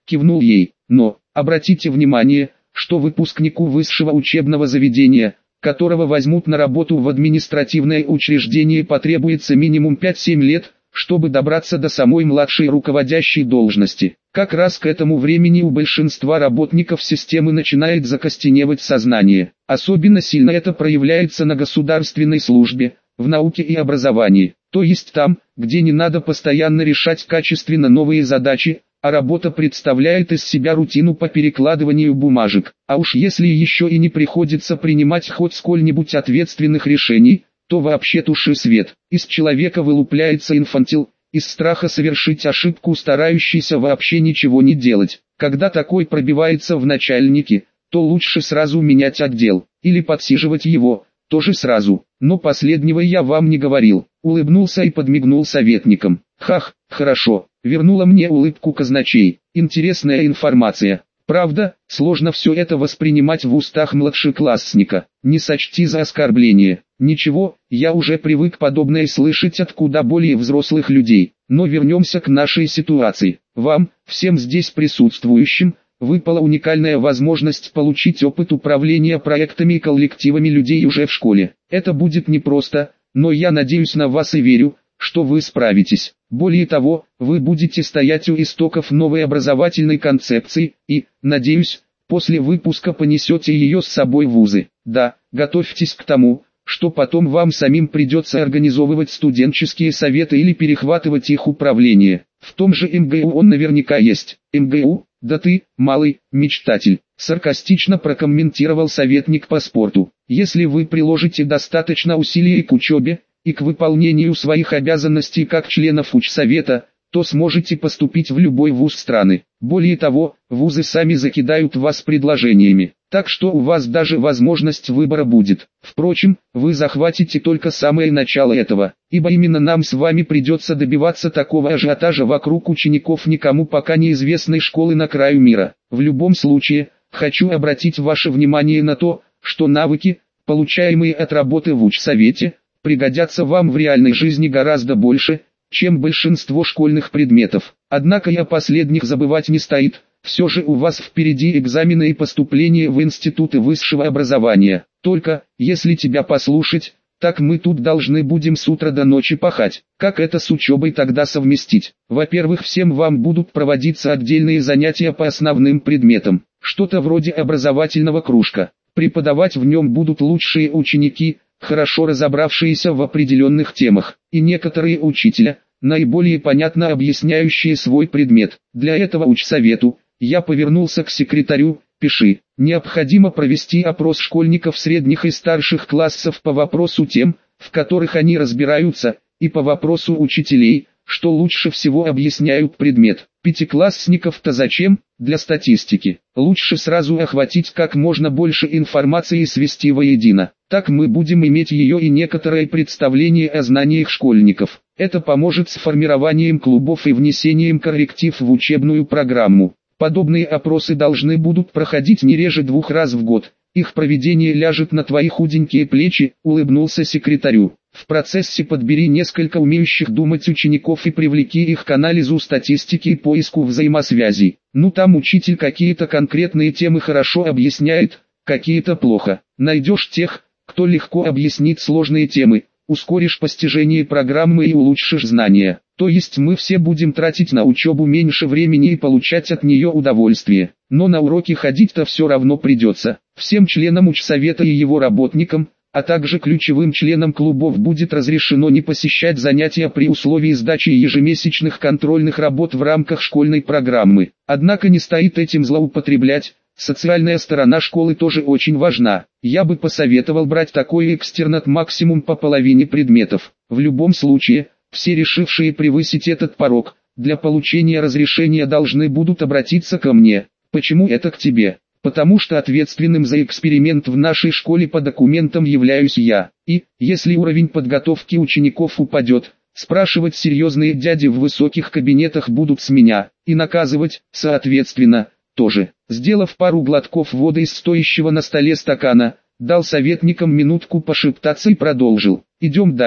кивнул ей. Но, обратите внимание, что выпускнику высшего учебного заведения, которого возьмут на работу в административное учреждение, потребуется минимум пять-семь лет, чтобы добраться до самой младшей руководящей должности. Как раз к этому времени у большинства работников системы начинает закостеневать сознание. Особенно сильно это проявляется на государственной службе, в науке и образовании, то есть там, где не надо постоянно решать качественно новые задачи, а работа представляет из себя рутину по перекладыванию бумажек. А уж если еще и не приходится принимать хоть сколь-нибудь ответственных решений, то вообще туши свет. Из человека вылупляется инфантил, из страха совершить ошибку старающийся вообще ничего не делать. Когда такой пробивается в начальники, то лучше сразу менять отдел, или подсиживать его, тоже сразу. Но последнего я вам не говорил. Улыбнулся и подмигнул советникам. Хах, хорошо, вернула мне улыбку казначей. Интересная информация. Правда, сложно все это воспринимать в устах младшеклассника. Не сочти за оскорбление. Ничего, я уже привык подобное слышать от куда более взрослых людей. Но вернемся к нашей ситуации. Вам, всем здесь присутствующим, выпала уникальная возможность получить опыт управления проектами и коллективами людей уже в школе. Это будет непросто, но я надеюсь на вас и верю, что вы справитесь. Более того, вы будете стоять у истоков новой образовательной концепции и, надеюсь, после выпуска понесете ее с собой в вузы. Да, готовьтесь к тому, что потом вам самим придется организовывать студенческие советы или перехватывать их управление. В том же эм гэ у он наверняка есть. эм гэ у, да ты, малый, мечтатель, саркастично прокомментировал советник по спорту. Если вы приложите достаточно усилий к учебе, и к выполнению своих обязанностей как членов учсовета, то сможете поступить в любой вуз страны. Более того, вузы сами закидают вас предложениями, так что у вас даже возможность выбора будет. Впрочем, вы захватите только самое начало этого, ибо именно нам с вами придется добиваться такого ажиотажа вокруг учеников никому пока неизвестной школы на краю мира. В любом случае, хочу обратить ваше внимание на то, что навыки, получаемые от работы в учсовете, пригодятся вам в реальной жизни гораздо больше, чем большинство школьных предметов. Однако и о последних забывать не стоит, все же у вас впереди экзамены и поступление в институты высшего образования. Только, если тебя послушать, так мы тут должны будем с утра до ночи пахать. Как это с учебой тогда совместить? Во-первых, всем вам будут проводиться отдельные занятия по основным предметам, что-то вроде образовательного кружка. Преподавать в нем будут лучшие ученики, хорошо разобравшиеся в определенных темах, и некоторые учителя, наиболее понятно объясняющие свой предмет. Для этого учсовету, я повернулся к секретарю, пиши, необходимо провести опрос школьников средних и старших классов по вопросу тем, в которых они разбираются, и по вопросу учителей, что лучше всего объясняют предмет. Пятиклассников-то зачем? Для статистики. Лучше сразу охватить как можно больше информации и свести воедино. Так мы будем иметь ее и некоторое представление о знаниях школьников. Это поможет с формированием клубов и внесением корректив в учебную программу. Подобные опросы должны будут проходить не реже двух раз в год. Их проведение ляжет на твои худенькие плечи, улыбнулся секретарю. В процессе подбери несколько умеющих думать учеников и привлеки их к анализу статистики и поиску взаимосвязей. Ну там учитель какие-то конкретные темы хорошо объясняет, какие-то плохо. Найдешь тех, кто легко объяснит сложные темы, ускоришь постижение программы и улучшишь знания. То есть мы все будем тратить на учебу меньше времени и получать от нее удовольствие. Но на уроки ходить-то все равно придется. Всем членам учсовета и его работникам, а также ключевым членам клубов будет разрешено не посещать занятия при условии сдачи ежемесячных контрольных работ в рамках школьной программы. Однако не стоит этим злоупотреблять, социальная сторона школы тоже очень важна. Я бы посоветовал брать такой экстернат максимум по половине предметов. В любом случае, все решившие превысить этот порог, для получения разрешения должны будут обратиться ко мне. Почему это к тебе? Потому что ответственным за эксперимент в нашей школе по документам являюсь я. И, если уровень подготовки учеников упадет, спрашивать серьезные дяди в высоких кабинетах будут с меня, и наказывать, соответственно, тоже. Сделав пару глотков воды из стоящего на столе стакана, дал советникам минутку пошептаться и продолжил. Идем дальше.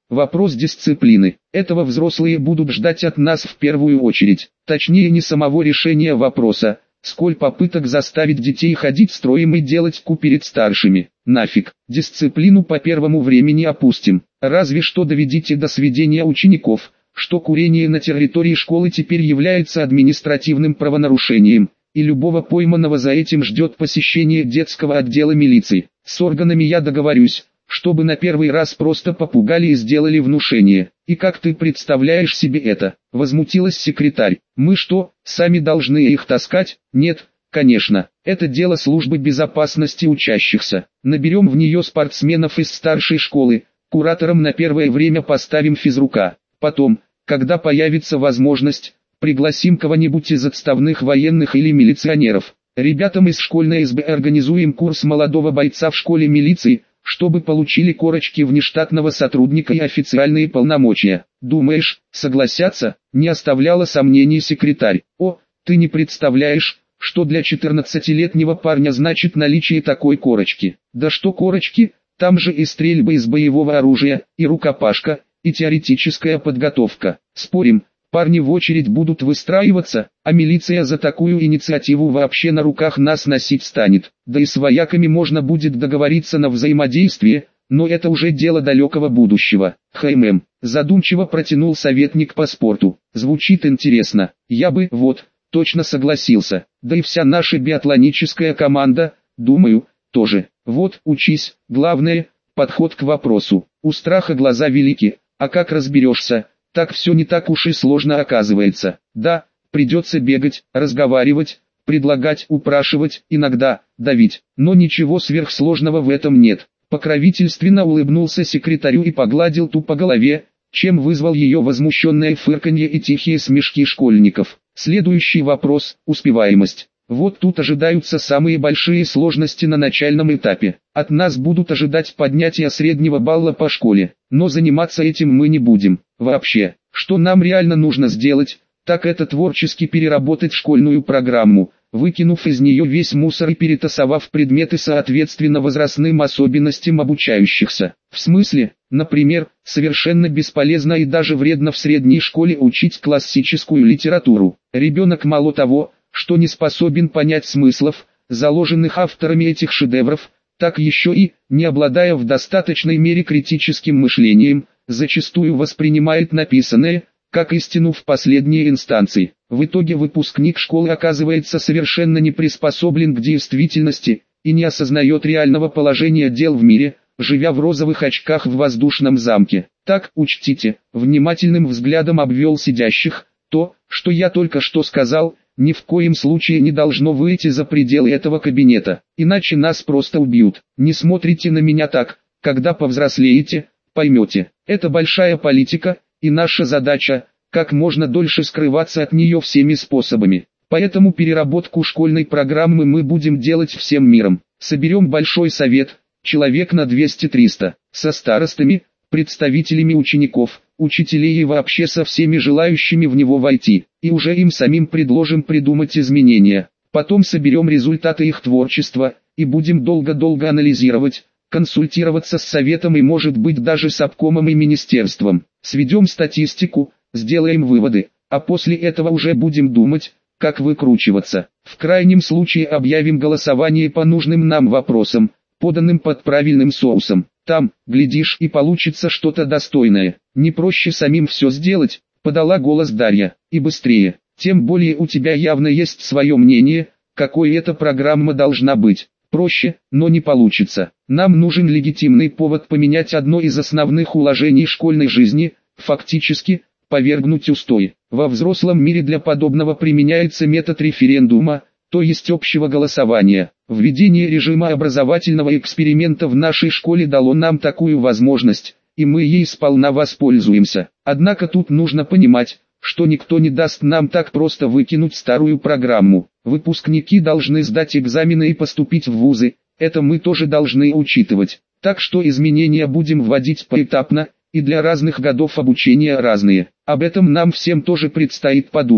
вопрос дисциплины. Этого взрослые будут ждать от нас в первую очередь. Точнее не самого решения вопроса, сколь попыток заставить детей ходить строем и делать ку перед старшими. Нафиг, дисциплину по первому времени опустим. Разве что доведите до сведения учеников, что курение на территории школы теперь является административным правонарушением, и любого пойманного за этим ждет посещение детского отдела милиции. С органами я договорюсь, чтобы на первый раз просто попугали и сделали внушение. И как ты представляешь себе это? Возмутилась секретарь. Мы что, сами должны их таскать? Нет, конечно, это дело службы безопасности учащихся. Наберем в нее спортсменов из старшей школы, куратором на первое время поставим физрука. Потом, когда появится возможность, пригласим кого-нибудь из отставных военных или милиционеров. Ребятам из школьной эс бэ организуем курс молодого бойца в школе милиции, чтобы получили корочки внештатного сотрудника и официальные полномочия. Думаешь, согласятся? Не оставляла сомнений секретарь. О, ты не представляешь, что для четырнадцатилетнего парня значит наличие такой корочки. Да что корочки, там же и стрельба из боевого оружия, и рукопашка, и теоретическая подготовка. Спорим, парни в очередь будут выстраиваться, а милиция за такую инициативу вообще на руках нас носить станет. Да и с вояками можно будет договориться на взаимодействие, но это уже дело далекого будущего. Хм, задумчиво протянул советник по спорту. Звучит интересно, я бы, вот, точно согласился. Да и вся наша биатлоническая команда, думаю, тоже. Вот, учись, главное, подход к вопросу. У страха глаза велики, а как разберешься, так все не так уж и сложно оказывается. Да, придется бегать, разговаривать, предлагать, упрашивать, иногда давить, но ничего сверхсложного в этом нет. Покровительственно улыбнулся секретарю и погладил ту по голове, чем вызвал ее возмущенное фырканье и тихие смешки школьников. Следующий вопрос – успеваемость. Вот тут ожидаются самые большие сложности на начальном этапе. От нас будут ожидать поднятия среднего балла по школе, но заниматься этим мы не будем. Вообще, что нам реально нужно сделать, так это творчески переработать школьную программу, выкинув из нее весь мусор и перетасовав предметы соответственно возрастным особенностям обучающихся. В смысле, например, совершенно бесполезно и даже вредно в средней школе учить классическую литературу. Ребенок мало того, что не способен понять смыслов, заложенных авторами этих шедевров, так еще и, не обладая в достаточной мере критическим мышлением, зачастую воспринимает написанное, как истину в последней инстанции. В итоге выпускник школы оказывается совершенно не приспособлен к действительности, и не осознает реального положения дел в мире, живя в розовых очках в воздушном замке. Так, учтите, внимательным взглядом обвел сидящих, то, что я только что сказал, ни в коем случае не должно выйти за пределы этого кабинета, иначе нас просто убьют. Не смотрите на меня так, когда повзрослеете, поймете. Это большая политика, и наша задача – как можно дольше скрываться от нее всеми способами. Поэтому переработку школьной программы мы будем делать всем миром. Соберем большой совет, человек на двести-триста, со старостами, представителями учеников, учителей и вообще со всеми желающими в него войти, и уже им самим предложим придумать изменения. Потом соберем результаты их творчества, и будем долго-долго анализировать, консультироваться с советом и может быть даже с обкомом и министерством. Сведем статистику, сделаем выводы, а после этого уже будем думать, как выкручиваться. В крайнем случае объявим голосование по нужным нам вопросам, поданным под правильным соусом. Там, глядишь, и получится что-то достойное. Не проще самим все сделать, подала голос Дарья, и быстрее. Тем более у тебя явно есть свое мнение, какой эта программа должна быть. Проще, но не получится. Нам нужен легитимный повод поменять одно из основных уложений школьной жизни, фактически, повергнуть устои. Во взрослом мире для подобного применяется метод референдума, то есть общего голосования. Введение режима образовательного эксперимента в нашей школе дало нам такую возможность, и мы ей сполна воспользуемся. Однако тут нужно понимать, что никто не даст нам так просто выкинуть старую программу. Выпускники должны сдать экзамены и поступить в вузы, это мы тоже должны учитывать. Так что изменения будем вводить поэтапно, и для разных годов обучения разные. Об этом нам всем тоже предстоит подумать.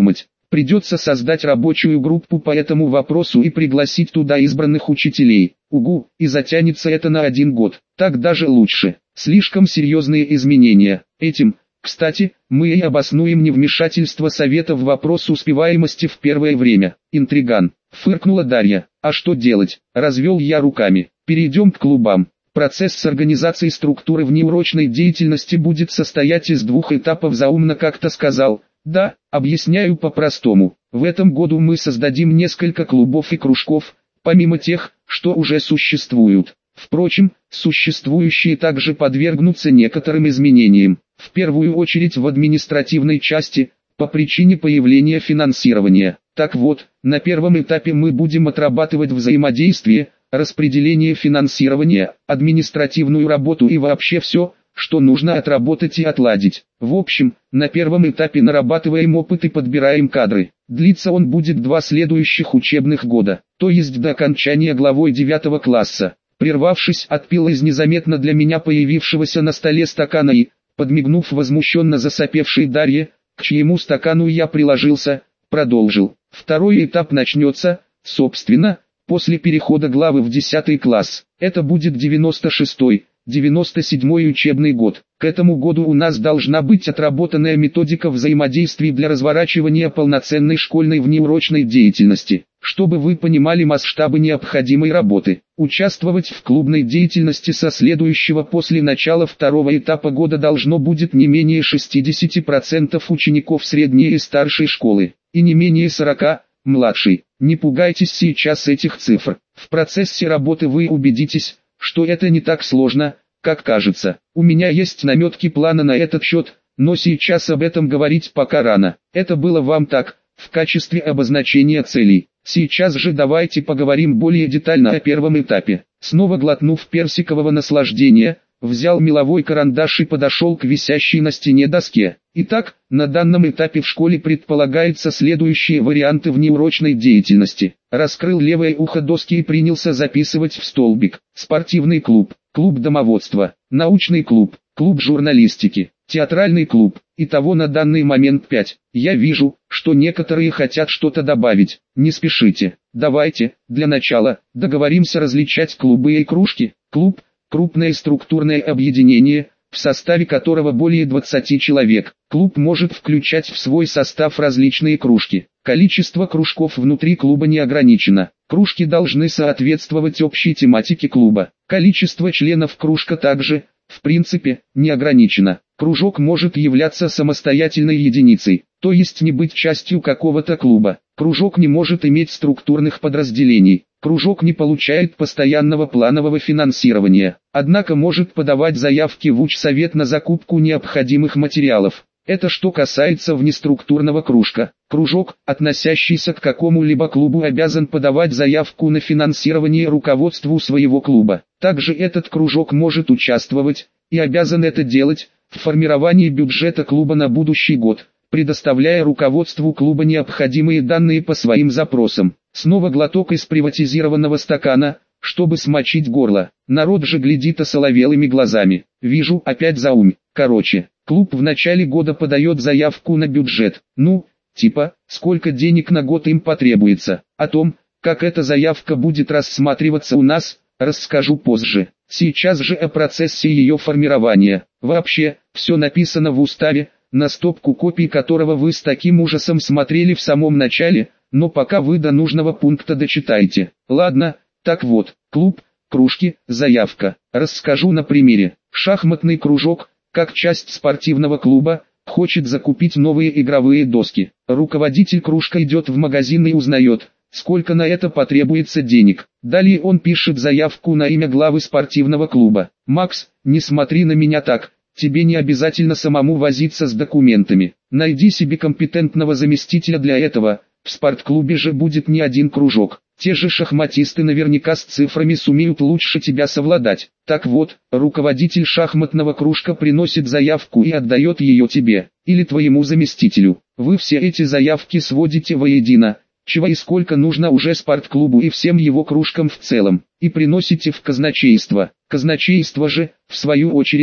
Придется создать рабочую группу по этому вопросу и пригласить туда избранных учителей. Угу, и затянется это на один год. Так даже лучше. Слишком серьезные изменения. Этим, кстати, мы и обоснуем невмешательство Совета в вопрос успеваемости в первое время. Интриган. Фыркнула Дарья. А что делать? Развел я руками. Перейдем к клубам. Процесс с организацией структуры внеурочной деятельности будет состоять из двух этапов, заумно как-то сказал. Да, объясняю по-простому. В этом году мы создадим несколько клубов и кружков, помимо тех, что уже существуют. Впрочем, существующие также подвергнутся некоторым изменениям. В первую очередь в административной части, по причине появления финансирования. Так вот, на первом этапе мы будем отрабатывать взаимодействие, распределение финансирования, административную работу и вообще все, что нужно отработать и отладить. В общем, на первом этапе нарабатываем опыт и подбираем кадры. Длиться он будет два следующих учебных года, то есть до окончания главой девятого класса. Прервавшись, отпил из незаметно для меня появившегося на столе стакана и, подмигнув возмущенно засопевшей Дарье, к чьему стакану я приложился, продолжил. Второй этап начнется, собственно, после перехода главы в десятый класс. Это будет девяносто шестой, девяносто седьмой учебный год. К этому году у нас должна быть отработанная методика взаимодействий для разворачивания полноценной школьной внеурочной деятельности. Чтобы вы понимали масштабы необходимой работы, участвовать в клубной деятельности со следующего после начала второго этапа года должно будет не менее шестьдесят процентов учеников средней и старшей школы, и не менее сорока процентов младшей. Не пугайтесь сейчас этих цифр. В процессе работы вы убедитесь, что это не так сложно, как кажется. У меня есть наметки плана на этот счет, но сейчас об этом говорить пока рано. Это было вам так, в качестве обозначения целей. Сейчас же давайте поговорим более детально о первом этапе. Снова глотнув персикового наслаждения, взял меловой карандаш и подошел к висящей на стене доске. Итак, на данном этапе в школе предполагается следующие варианты внеурочной деятельности. Раскрыл левое ухо доски и принялся записывать в столбик. Спортивный клуб, клуб домоводства, научный клуб, клуб журналистики, театральный клуб. Итого на данный момент пять. Я вижу, что некоторые хотят что-то добавить. Не спешите. Давайте, для начала, договоримся различать клубы и кружки. Клуб – крупное структурное объединение, в составе которого более двадцати человек. Клуб может включать в свой состав различные кружки. Количество кружков внутри клуба не ограничено. Кружки должны соответствовать общей тематике клуба. Количество членов кружка также, в принципе, не ограничено. Кружок может являться самостоятельной единицей, то есть не быть частью какого-то клуба. Кружок не может иметь структурных подразделений. Кружок не получает постоянного планового финансирования, однако может подавать заявки в учсовет на закупку необходимых материалов. Это что касается внеструктурного кружка. Кружок, относящийся к какому-либо клубу, обязан подавать заявку на финансирование руководству своего клуба. Также этот кружок может участвовать, и обязан это делать, в формировании бюджета клуба на будущий год, предоставляя руководству клуба необходимые данные по своим запросам. Снова глоток из приватизированного стакана, чтобы смочить горло. Народ же глядит осоловелыми глазами. Вижу, опять заумь. Короче, клуб в начале года подает заявку на бюджет. Ну, типа, сколько денег на год им потребуется. О том, как эта заявка будет рассматриваться у нас, расскажу позже. Сейчас же о процессе ее формирования. Вообще, все написано в уставе, на стопку копий которого вы с таким ужасом смотрели в самом начале, но пока вы до нужного пункта дочитаете. Ладно, так вот, клуб, кружки, заявка. Расскажу на примере. Шахматный кружок, как часть спортивного клуба, хочет закупить новые игровые доски. Руководитель кружка идет в магазин и узнает, сколько на это потребуется денег. Далее он пишет заявку на имя главы спортивного клуба. «Макс, не смотри на меня так, тебе не обязательно самому возиться с документами. Найди себе компетентного заместителя для этого, в спортклубе же будет не один кружок. Те же шахматисты наверняка с цифрами сумеют лучше тебя совладать. Так вот, руководитель шахматного кружка приносит заявку и отдает ее тебе, или твоему заместителю. Вы все эти заявки сводите воедино, чего и сколько нужно уже спортклубу и всем его кружкам в целом, и приносите в казначейство. Казначейство же, в свою очередь,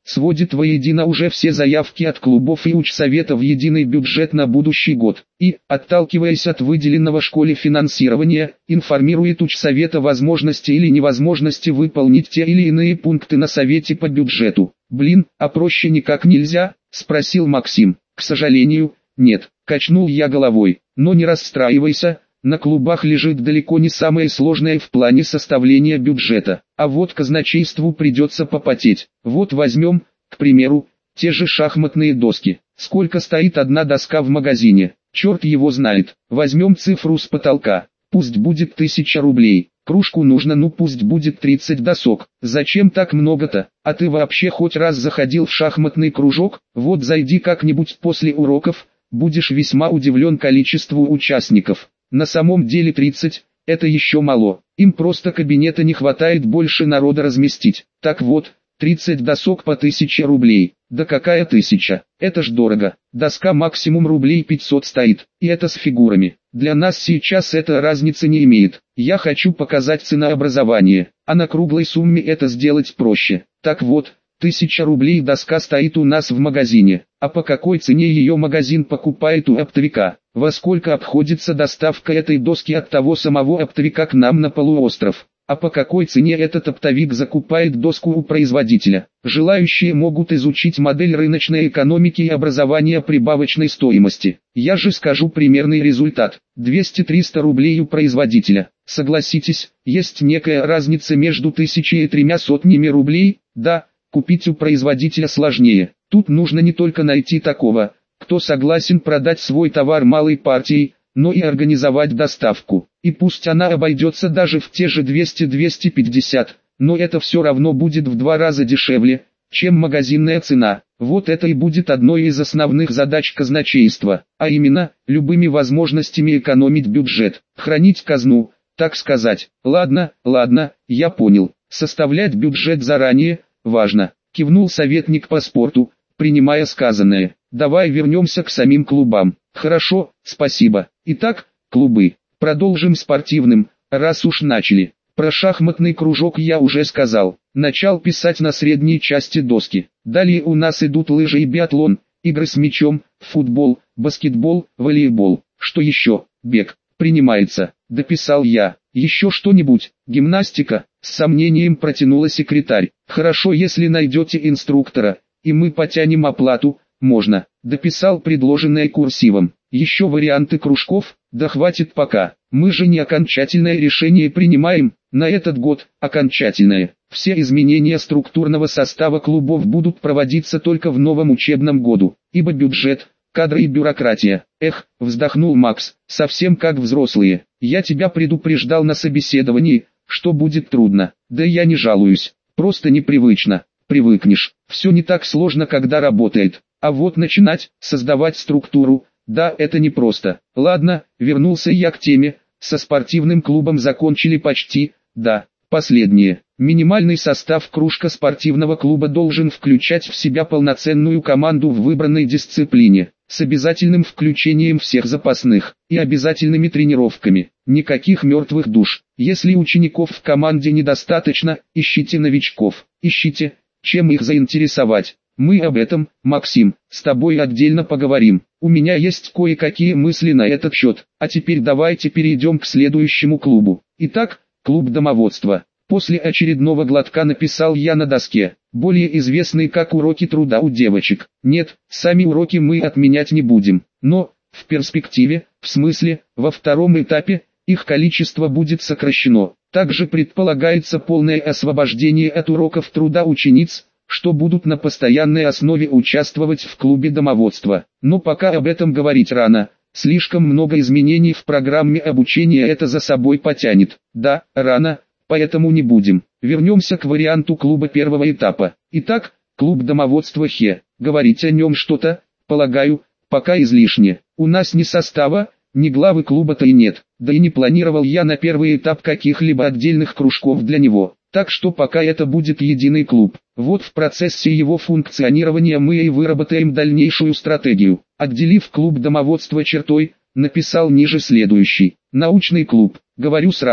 сводит воедино уже все заявки от клубов и учсовета в единый бюджет на будущий год, и, отталкиваясь от выделенного школе финансирования, информирует учсовет о возможности или невозможности выполнить те или иные пункты на совете по бюджету. «Блин, а проще никак нельзя?» – спросил Максим. «К сожалению, нет», – качнул я головой. «Но не расстраивайся, на клубах лежит далеко не самое сложное в плане составления бюджета, а вот казначейству придется попотеть. Вот возьмем, к примеру, те же шахматные доски. Сколько стоит одна доска в магазине? Черт его знает. Возьмем цифру с потолка. Пусть будет тысяча рублей. Кружку нужно, ну пусть будет тридцать досок. Зачем так много-то? А ты вообще хоть раз заходил в шахматный кружок? Вот зайди как-нибудь после уроков, будешь весьма удивлен количеству участников. На самом деле тридцать – это еще мало. Им просто кабинета не хватает больше народа разместить. Так вот, тридцать досок по тысяче рублей. Да какая тысяча? Это ж дорого. Доска максимум рублей пятьсот стоит. И это с фигурами. Для нас сейчас это разницы не имеет. Я хочу показать ценообразование, а на круглой сумме это сделать проще. Так вот, тысяча рублей доска стоит у нас в магазине. А по какой цене ее магазин покупает у оптовика? Во сколько обходится доставка этой доски от того самого оптовика к нам на полуостров? А по какой цене этот оптовик закупает доску у производителя? Желающие могут изучить модель рыночной экономики и образования прибавочной стоимости. Я же скажу примерный результат. двести-триста рублей у производителя. Согласитесь, есть некая разница между тысячей и тремя сотнями рублей? Да, купить у производителя сложнее. Тут нужно не только найти такого, кто согласен продать свой товар малой партией, но и организовать доставку. И пусть она обойдется даже в те же двести-двести пятьдесят, но это все равно будет в два раза дешевле, чем магазинная цена. Вот это и будет одной из основных задач казначейства, а именно, любыми возможностями экономить бюджет, хранить казну, так сказать. Ладно, ладно, я понял. Составлять бюджет заранее – важно, кивнул советник по спорту, принимая сказанное. Давай вернемся к самим клубам. Хорошо, спасибо. Итак, клубы. Продолжим спортивным, раз уж начали. Про шахматный кружок я уже сказал. Начал писать на средней части доски. Далее у нас идут лыжи и биатлон, игры с мячом, футбол, баскетбол, волейбол. Что еще? Бег. Принимается. Дописал я. Еще что-нибудь? Гимнастика? С сомнением протянула секретарь. Хорошо, если найдете инструктора, и мы потянем оплату. Можно. Дописал предложенное курсивом. Еще варианты кружков? Да хватит пока. Мы же не окончательное решение принимаем. На этот год окончательное. Все изменения структурного состава клубов будут проводиться только в новом учебном году. Ибо бюджет, кадры и бюрократия. Эх, вздохнул Макс, совсем как взрослые. Я тебя предупреждал на собеседовании, что будет трудно. Да я не жалуюсь. Просто непривычно. Привыкнешь. Все не так сложно, когда работает. А вот начинать, создавать структуру, да, это непросто. Ладно, вернулся я к теме, со спортивным клубом закончили почти, да, последнее. Минимальный состав кружка спортивного клуба должен включать в себя полноценную команду в выбранной дисциплине, с обязательным включением всех запасных, и обязательными тренировками. Никаких мертвых душ. Если учеников в команде недостаточно, ищите новичков, ищите, чем их заинтересовать. Мы об этом, Максим, с тобой отдельно поговорим. У меня есть кое-какие мысли на этот счет. А теперь давайте перейдем к следующему клубу. Итак, клуб домоводства. После очередного глотка написал я на доске, более известный как уроки труда у девочек. Нет, сами уроки мы отменять не будем. Но, в перспективе, в смысле, во втором этапе, их количество будет сокращено. Также предполагается полное освобождение от уроков труда учениц, что будут на постоянной основе участвовать в клубе домоводства. Но пока об этом говорить рано, слишком много изменений в программе обучения это за собой потянет. Да, рано, поэтому не будем. Вернемся к варианту клуба первого этапа. Итак, клуб домоводства Хе. Говорить о нем что-то, полагаю, пока излишне. У нас ни состава, ни главы клуба-то и нет. Да и не планировал я на первый этап каких-либо отдельных кружков для него. Так что пока это будет единый клуб. Вот в процессе его функционирования мы и выработаем дальнейшую стратегию. Отделив клуб домоводства чертой, написал ниже следующий. Научный клуб. Говорю сразу,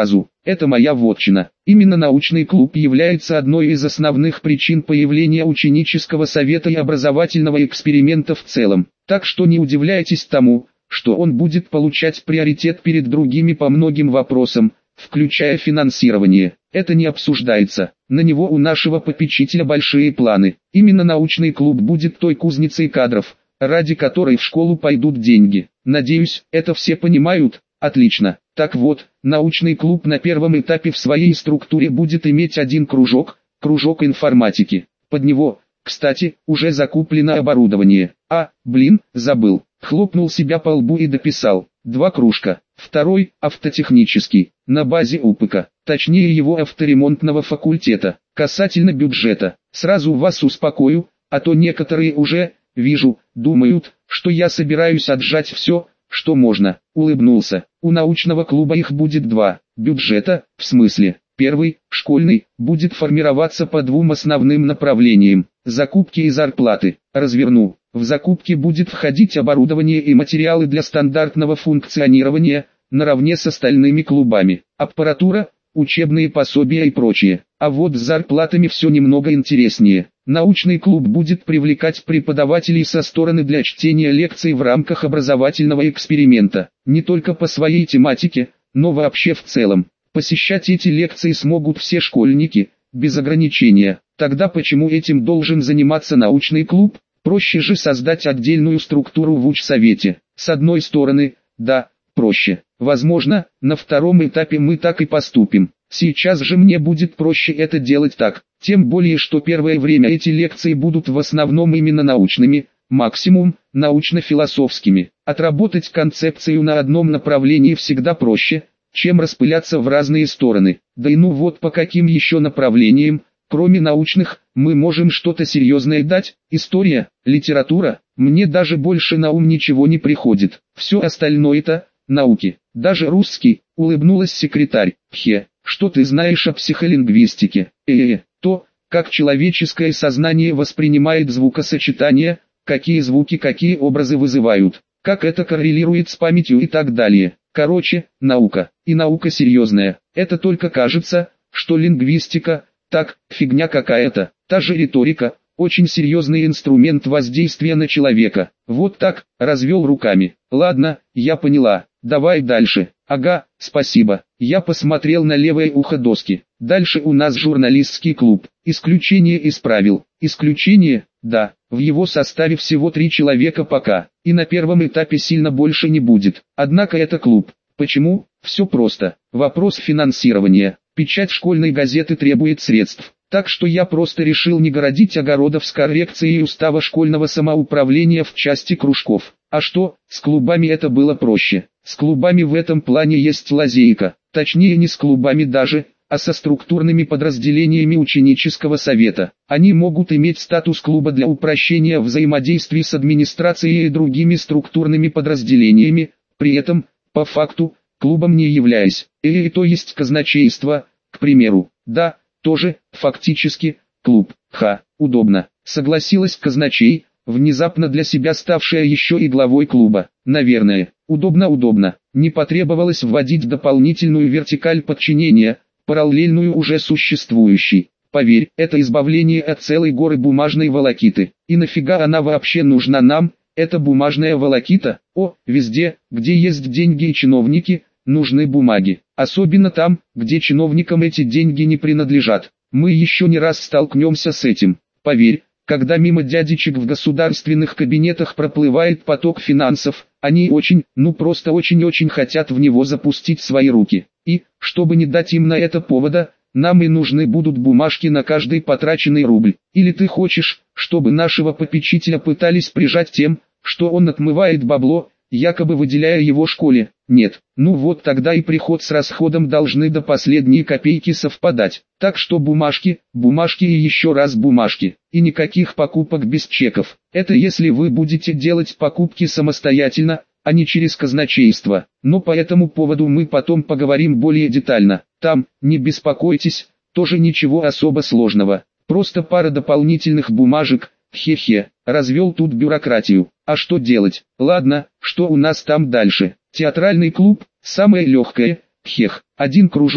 это моя вотчина. Именно научный клуб является одной из основных причин появления ученического совета и образовательного эксперимента в целом. Так что не удивляйтесь тому, что он будет получать приоритет перед другими по многим вопросам, включая финансирование. Это не обсуждается. На него у нашего попечителя большие планы. Именно научный клуб будет той кузницей кадров, ради которой в школу пойдут деньги. Надеюсь, это все понимают? Отлично. Так вот, научный клуб на первом этапе в своей структуре будет иметь один кружок, кружок информатики. Под него, кстати, уже закуплено оборудование. А, блин, забыл. Хлопнул себя по лбу и дописал. Два кружка. Второй, автотехнический, на базе УПК, точнее его авторемонтного факультета. Касательно бюджета, сразу вас успокою, а то некоторые уже, вижу, думают, что я собираюсь отжать все, что можно. Улыбнулся. У научного клуба их будет два. Бюджета, в смысле. Первый, школьный, будет формироваться по двум основным направлениям. Закупки и зарплаты. Разверну. В закупки будет входить оборудование и материалы для стандартного функционирования, наравне с остальными клубами. Аппаратура, учебные пособия и прочее. А вот с зарплатами все немного интереснее. Научный клуб будет привлекать преподавателей со стороны для чтения лекций в рамках образовательного эксперимента. Не только по своей тематике, но вообще в целом. Посещать эти лекции смогут все школьники, без ограничения. Тогда почему этим должен заниматься научный клуб? Проще же создать отдельную структуру в учсовете. С одной стороны, да, проще. Возможно, на втором этапе мы так и поступим. Сейчас же мне будет проще это делать так. Тем более, что первое время эти лекции будут в основном именно научными, максимум, научно-философскими. Отработать концепцию на одном направлении всегда проще, чем распыляться в разные стороны. Да и ну вот по каким еще направлениям, кроме научных, мы можем что-то серьезное дать? История, литература, мне даже больше на ум ничего не приходит. Все остальное-то, науки, даже русский, улыбнулась секретарь. Хе, что ты знаешь о психолингвистике? Э-э, то, как человеческое сознание воспринимает звукосочетание, какие звуки какие образы вызывают, как это коррелирует с памятью и так далее. Короче, наука, и наука серьезная. Это только кажется, что лингвистика, так, фигня какая-то, та же риторика, очень серьезный инструмент воздействия на человека. Вот так, развел руками. Ладно, я поняла, давай дальше. Ага, спасибо. Я посмотрел на левое ухо доски. Дальше у нас журналистский клуб. Исключение из правил. Исключение, да, в его составе всего три человека пока. И на первом этапе сильно больше не будет. Однако это клуб. Почему? Все просто. Вопрос финансирования. Печать школьной газеты требует средств. Так что я просто решил не городить огородов с коррекцией устава школьного самоуправления в части кружков. А что, с клубами это было проще. С клубами в этом плане есть лазейка. Точнее не с клубами даже, а со структурными подразделениями ученического совета. Они могут иметь статус клуба для упрощения взаимодействия с администрацией и другими структурными подразделениями, при этом, по факту, клубом не являясь. И то есть казначейство, к примеру. Да, тоже, фактически, клуб. Ха, удобно. Согласилась казначей, внезапно для себя ставшая еще и главой клуба. Наверное, удобно-удобно. Не потребовалось вводить дополнительную вертикаль подчинения, параллельную уже существующей. Поверь, это избавление от целой горы бумажной волокиты. И нафига она вообще нужна нам, эта бумажная волокита? О, везде, где есть деньги и чиновники, нужны бумаги. Особенно там, где чиновникам эти деньги не принадлежат. Мы еще не раз столкнемся с этим. Поверь, когда мимо дядечек в государственных кабинетах проплывает поток финансов, они очень, ну просто очень-очень хотят в него запустить свои руки. И, чтобы не дать им на это повода, нам и нужны будут бумажки на каждый потраченный рубль. Или ты хочешь, чтобы нашего попечителя пытались прижать тем, что он отмывает бабло, якобы выделяя его школе? Нет, ну вот тогда и приход с расходом должны до последней копейки совпадать. Так что бумажки, бумажки и еще раз бумажки. И никаких покупок без чеков. Это если вы будете делать покупки самостоятельно, а не через казначейство. Но по этому поводу мы потом поговорим более детально. Там, не беспокойтесь, тоже ничего особо сложного. Просто пара дополнительных бумажек, хе-хе, развел тут бюрократию. А что делать? Ладно, что у нас там дальше? Театральный клуб, самое легкое, хех, один кружок,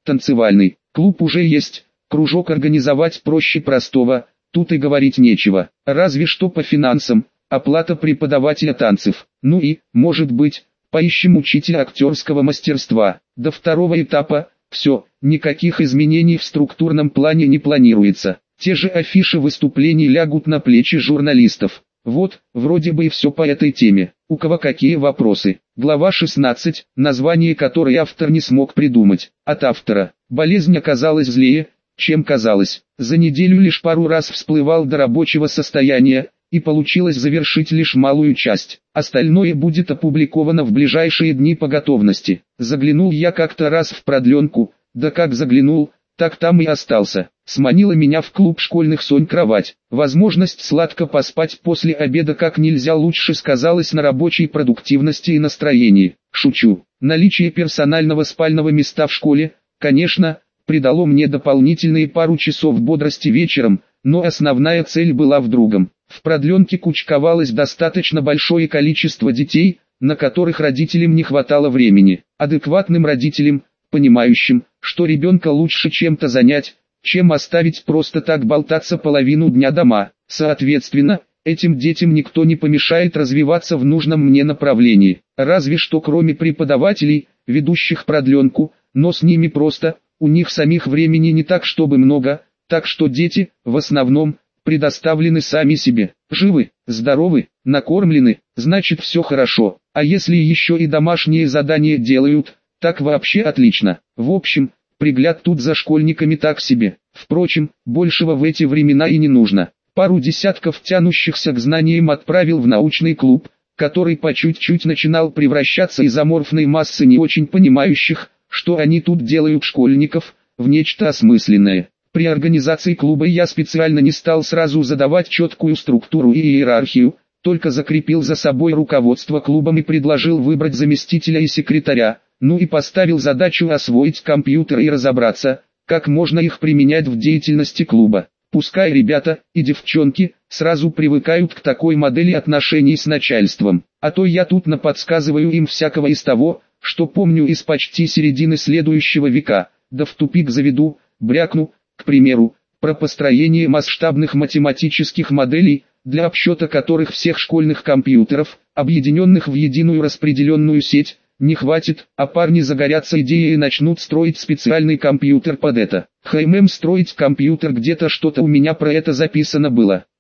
танцевальный. Клуб уже есть, кружок организовать проще простого, тут и говорить нечего. Разве что по финансам, оплата преподавателя танцев. Ну и, может быть, поищем учителя актерского мастерства. До второго этапа, все, никаких изменений в структурном плане не планируется. Те же афиши выступлений лягут на плечи журналистов. Вот, вроде бы и все по этой теме. У кого какие вопросы? Глава шестнадцать, название которой автор не смог придумать. От автора. Болезнь оказалась злее, чем казалось. За неделю лишь пару раз всплывал до рабочего состояния, и получилось завершить лишь малую часть. Остальное будет опубликовано в ближайшие дни по готовности. Заглянул я как-то раз в продленку, да как заглянул, так там и остался. Сманила меня в клуб школьных Сонь кровать. Возможность сладко поспать после обеда как нельзя лучше сказалась на рабочей продуктивности и настроении. Шучу. Наличие персонального спального места в школе, конечно, придало мне дополнительные пару часов бодрости вечером, но основная цель была в другом. В продленке кучковалось достаточно большое количество детей, на которых родителям не хватало времени. Адекватным родителям, понимающим, что ребенка лучше чем-то занять, чем оставить просто так болтаться половину дня дома. Соответственно, этим детям никто не помешает развиваться в нужном мне направлении. Разве что кроме преподавателей, ведущих продленку, но с ними просто, у них самих времени не так чтобы много, так что дети, в основном, предоставлены сами себе. Живы, здоровы, накормлены, значит все хорошо. А если еще и домашние задания делают, так вообще отлично. В общем, пригляд тут за школьниками так себе. Впрочем, большего в эти времена и не нужно. Пару десятков тянущихся к знаниям отправил в научный клуб, который по чуть-чуть начинал превращаться из аморфной массы не очень понимающих, что они тут делают школьников, в нечто осмысленное. При организации клуба я специально не стал сразу задавать четкую структуру и иерархию, только закрепил за собой руководство клубом и предложил выбрать заместителя и секретаря, ну и поставил задачу освоить компьютер и разобраться, как можно их применять в деятельности клуба. Пускай ребята и девчонки сразу привыкают к такой модели отношений с начальством, а то я тут наподсказываю им всякого из того, что помню из почти середины следующего века, да в тупик заведу, брякну, к примеру, про построение масштабных математических моделей, для обсчета которых всех школьных компьютеров, объединенных в единую распределенную сеть, не хватит, а парни загорятся идеей и начнут строить специальный компьютер под это. ХММ строить компьютер где-то что-то у меня про это записано было.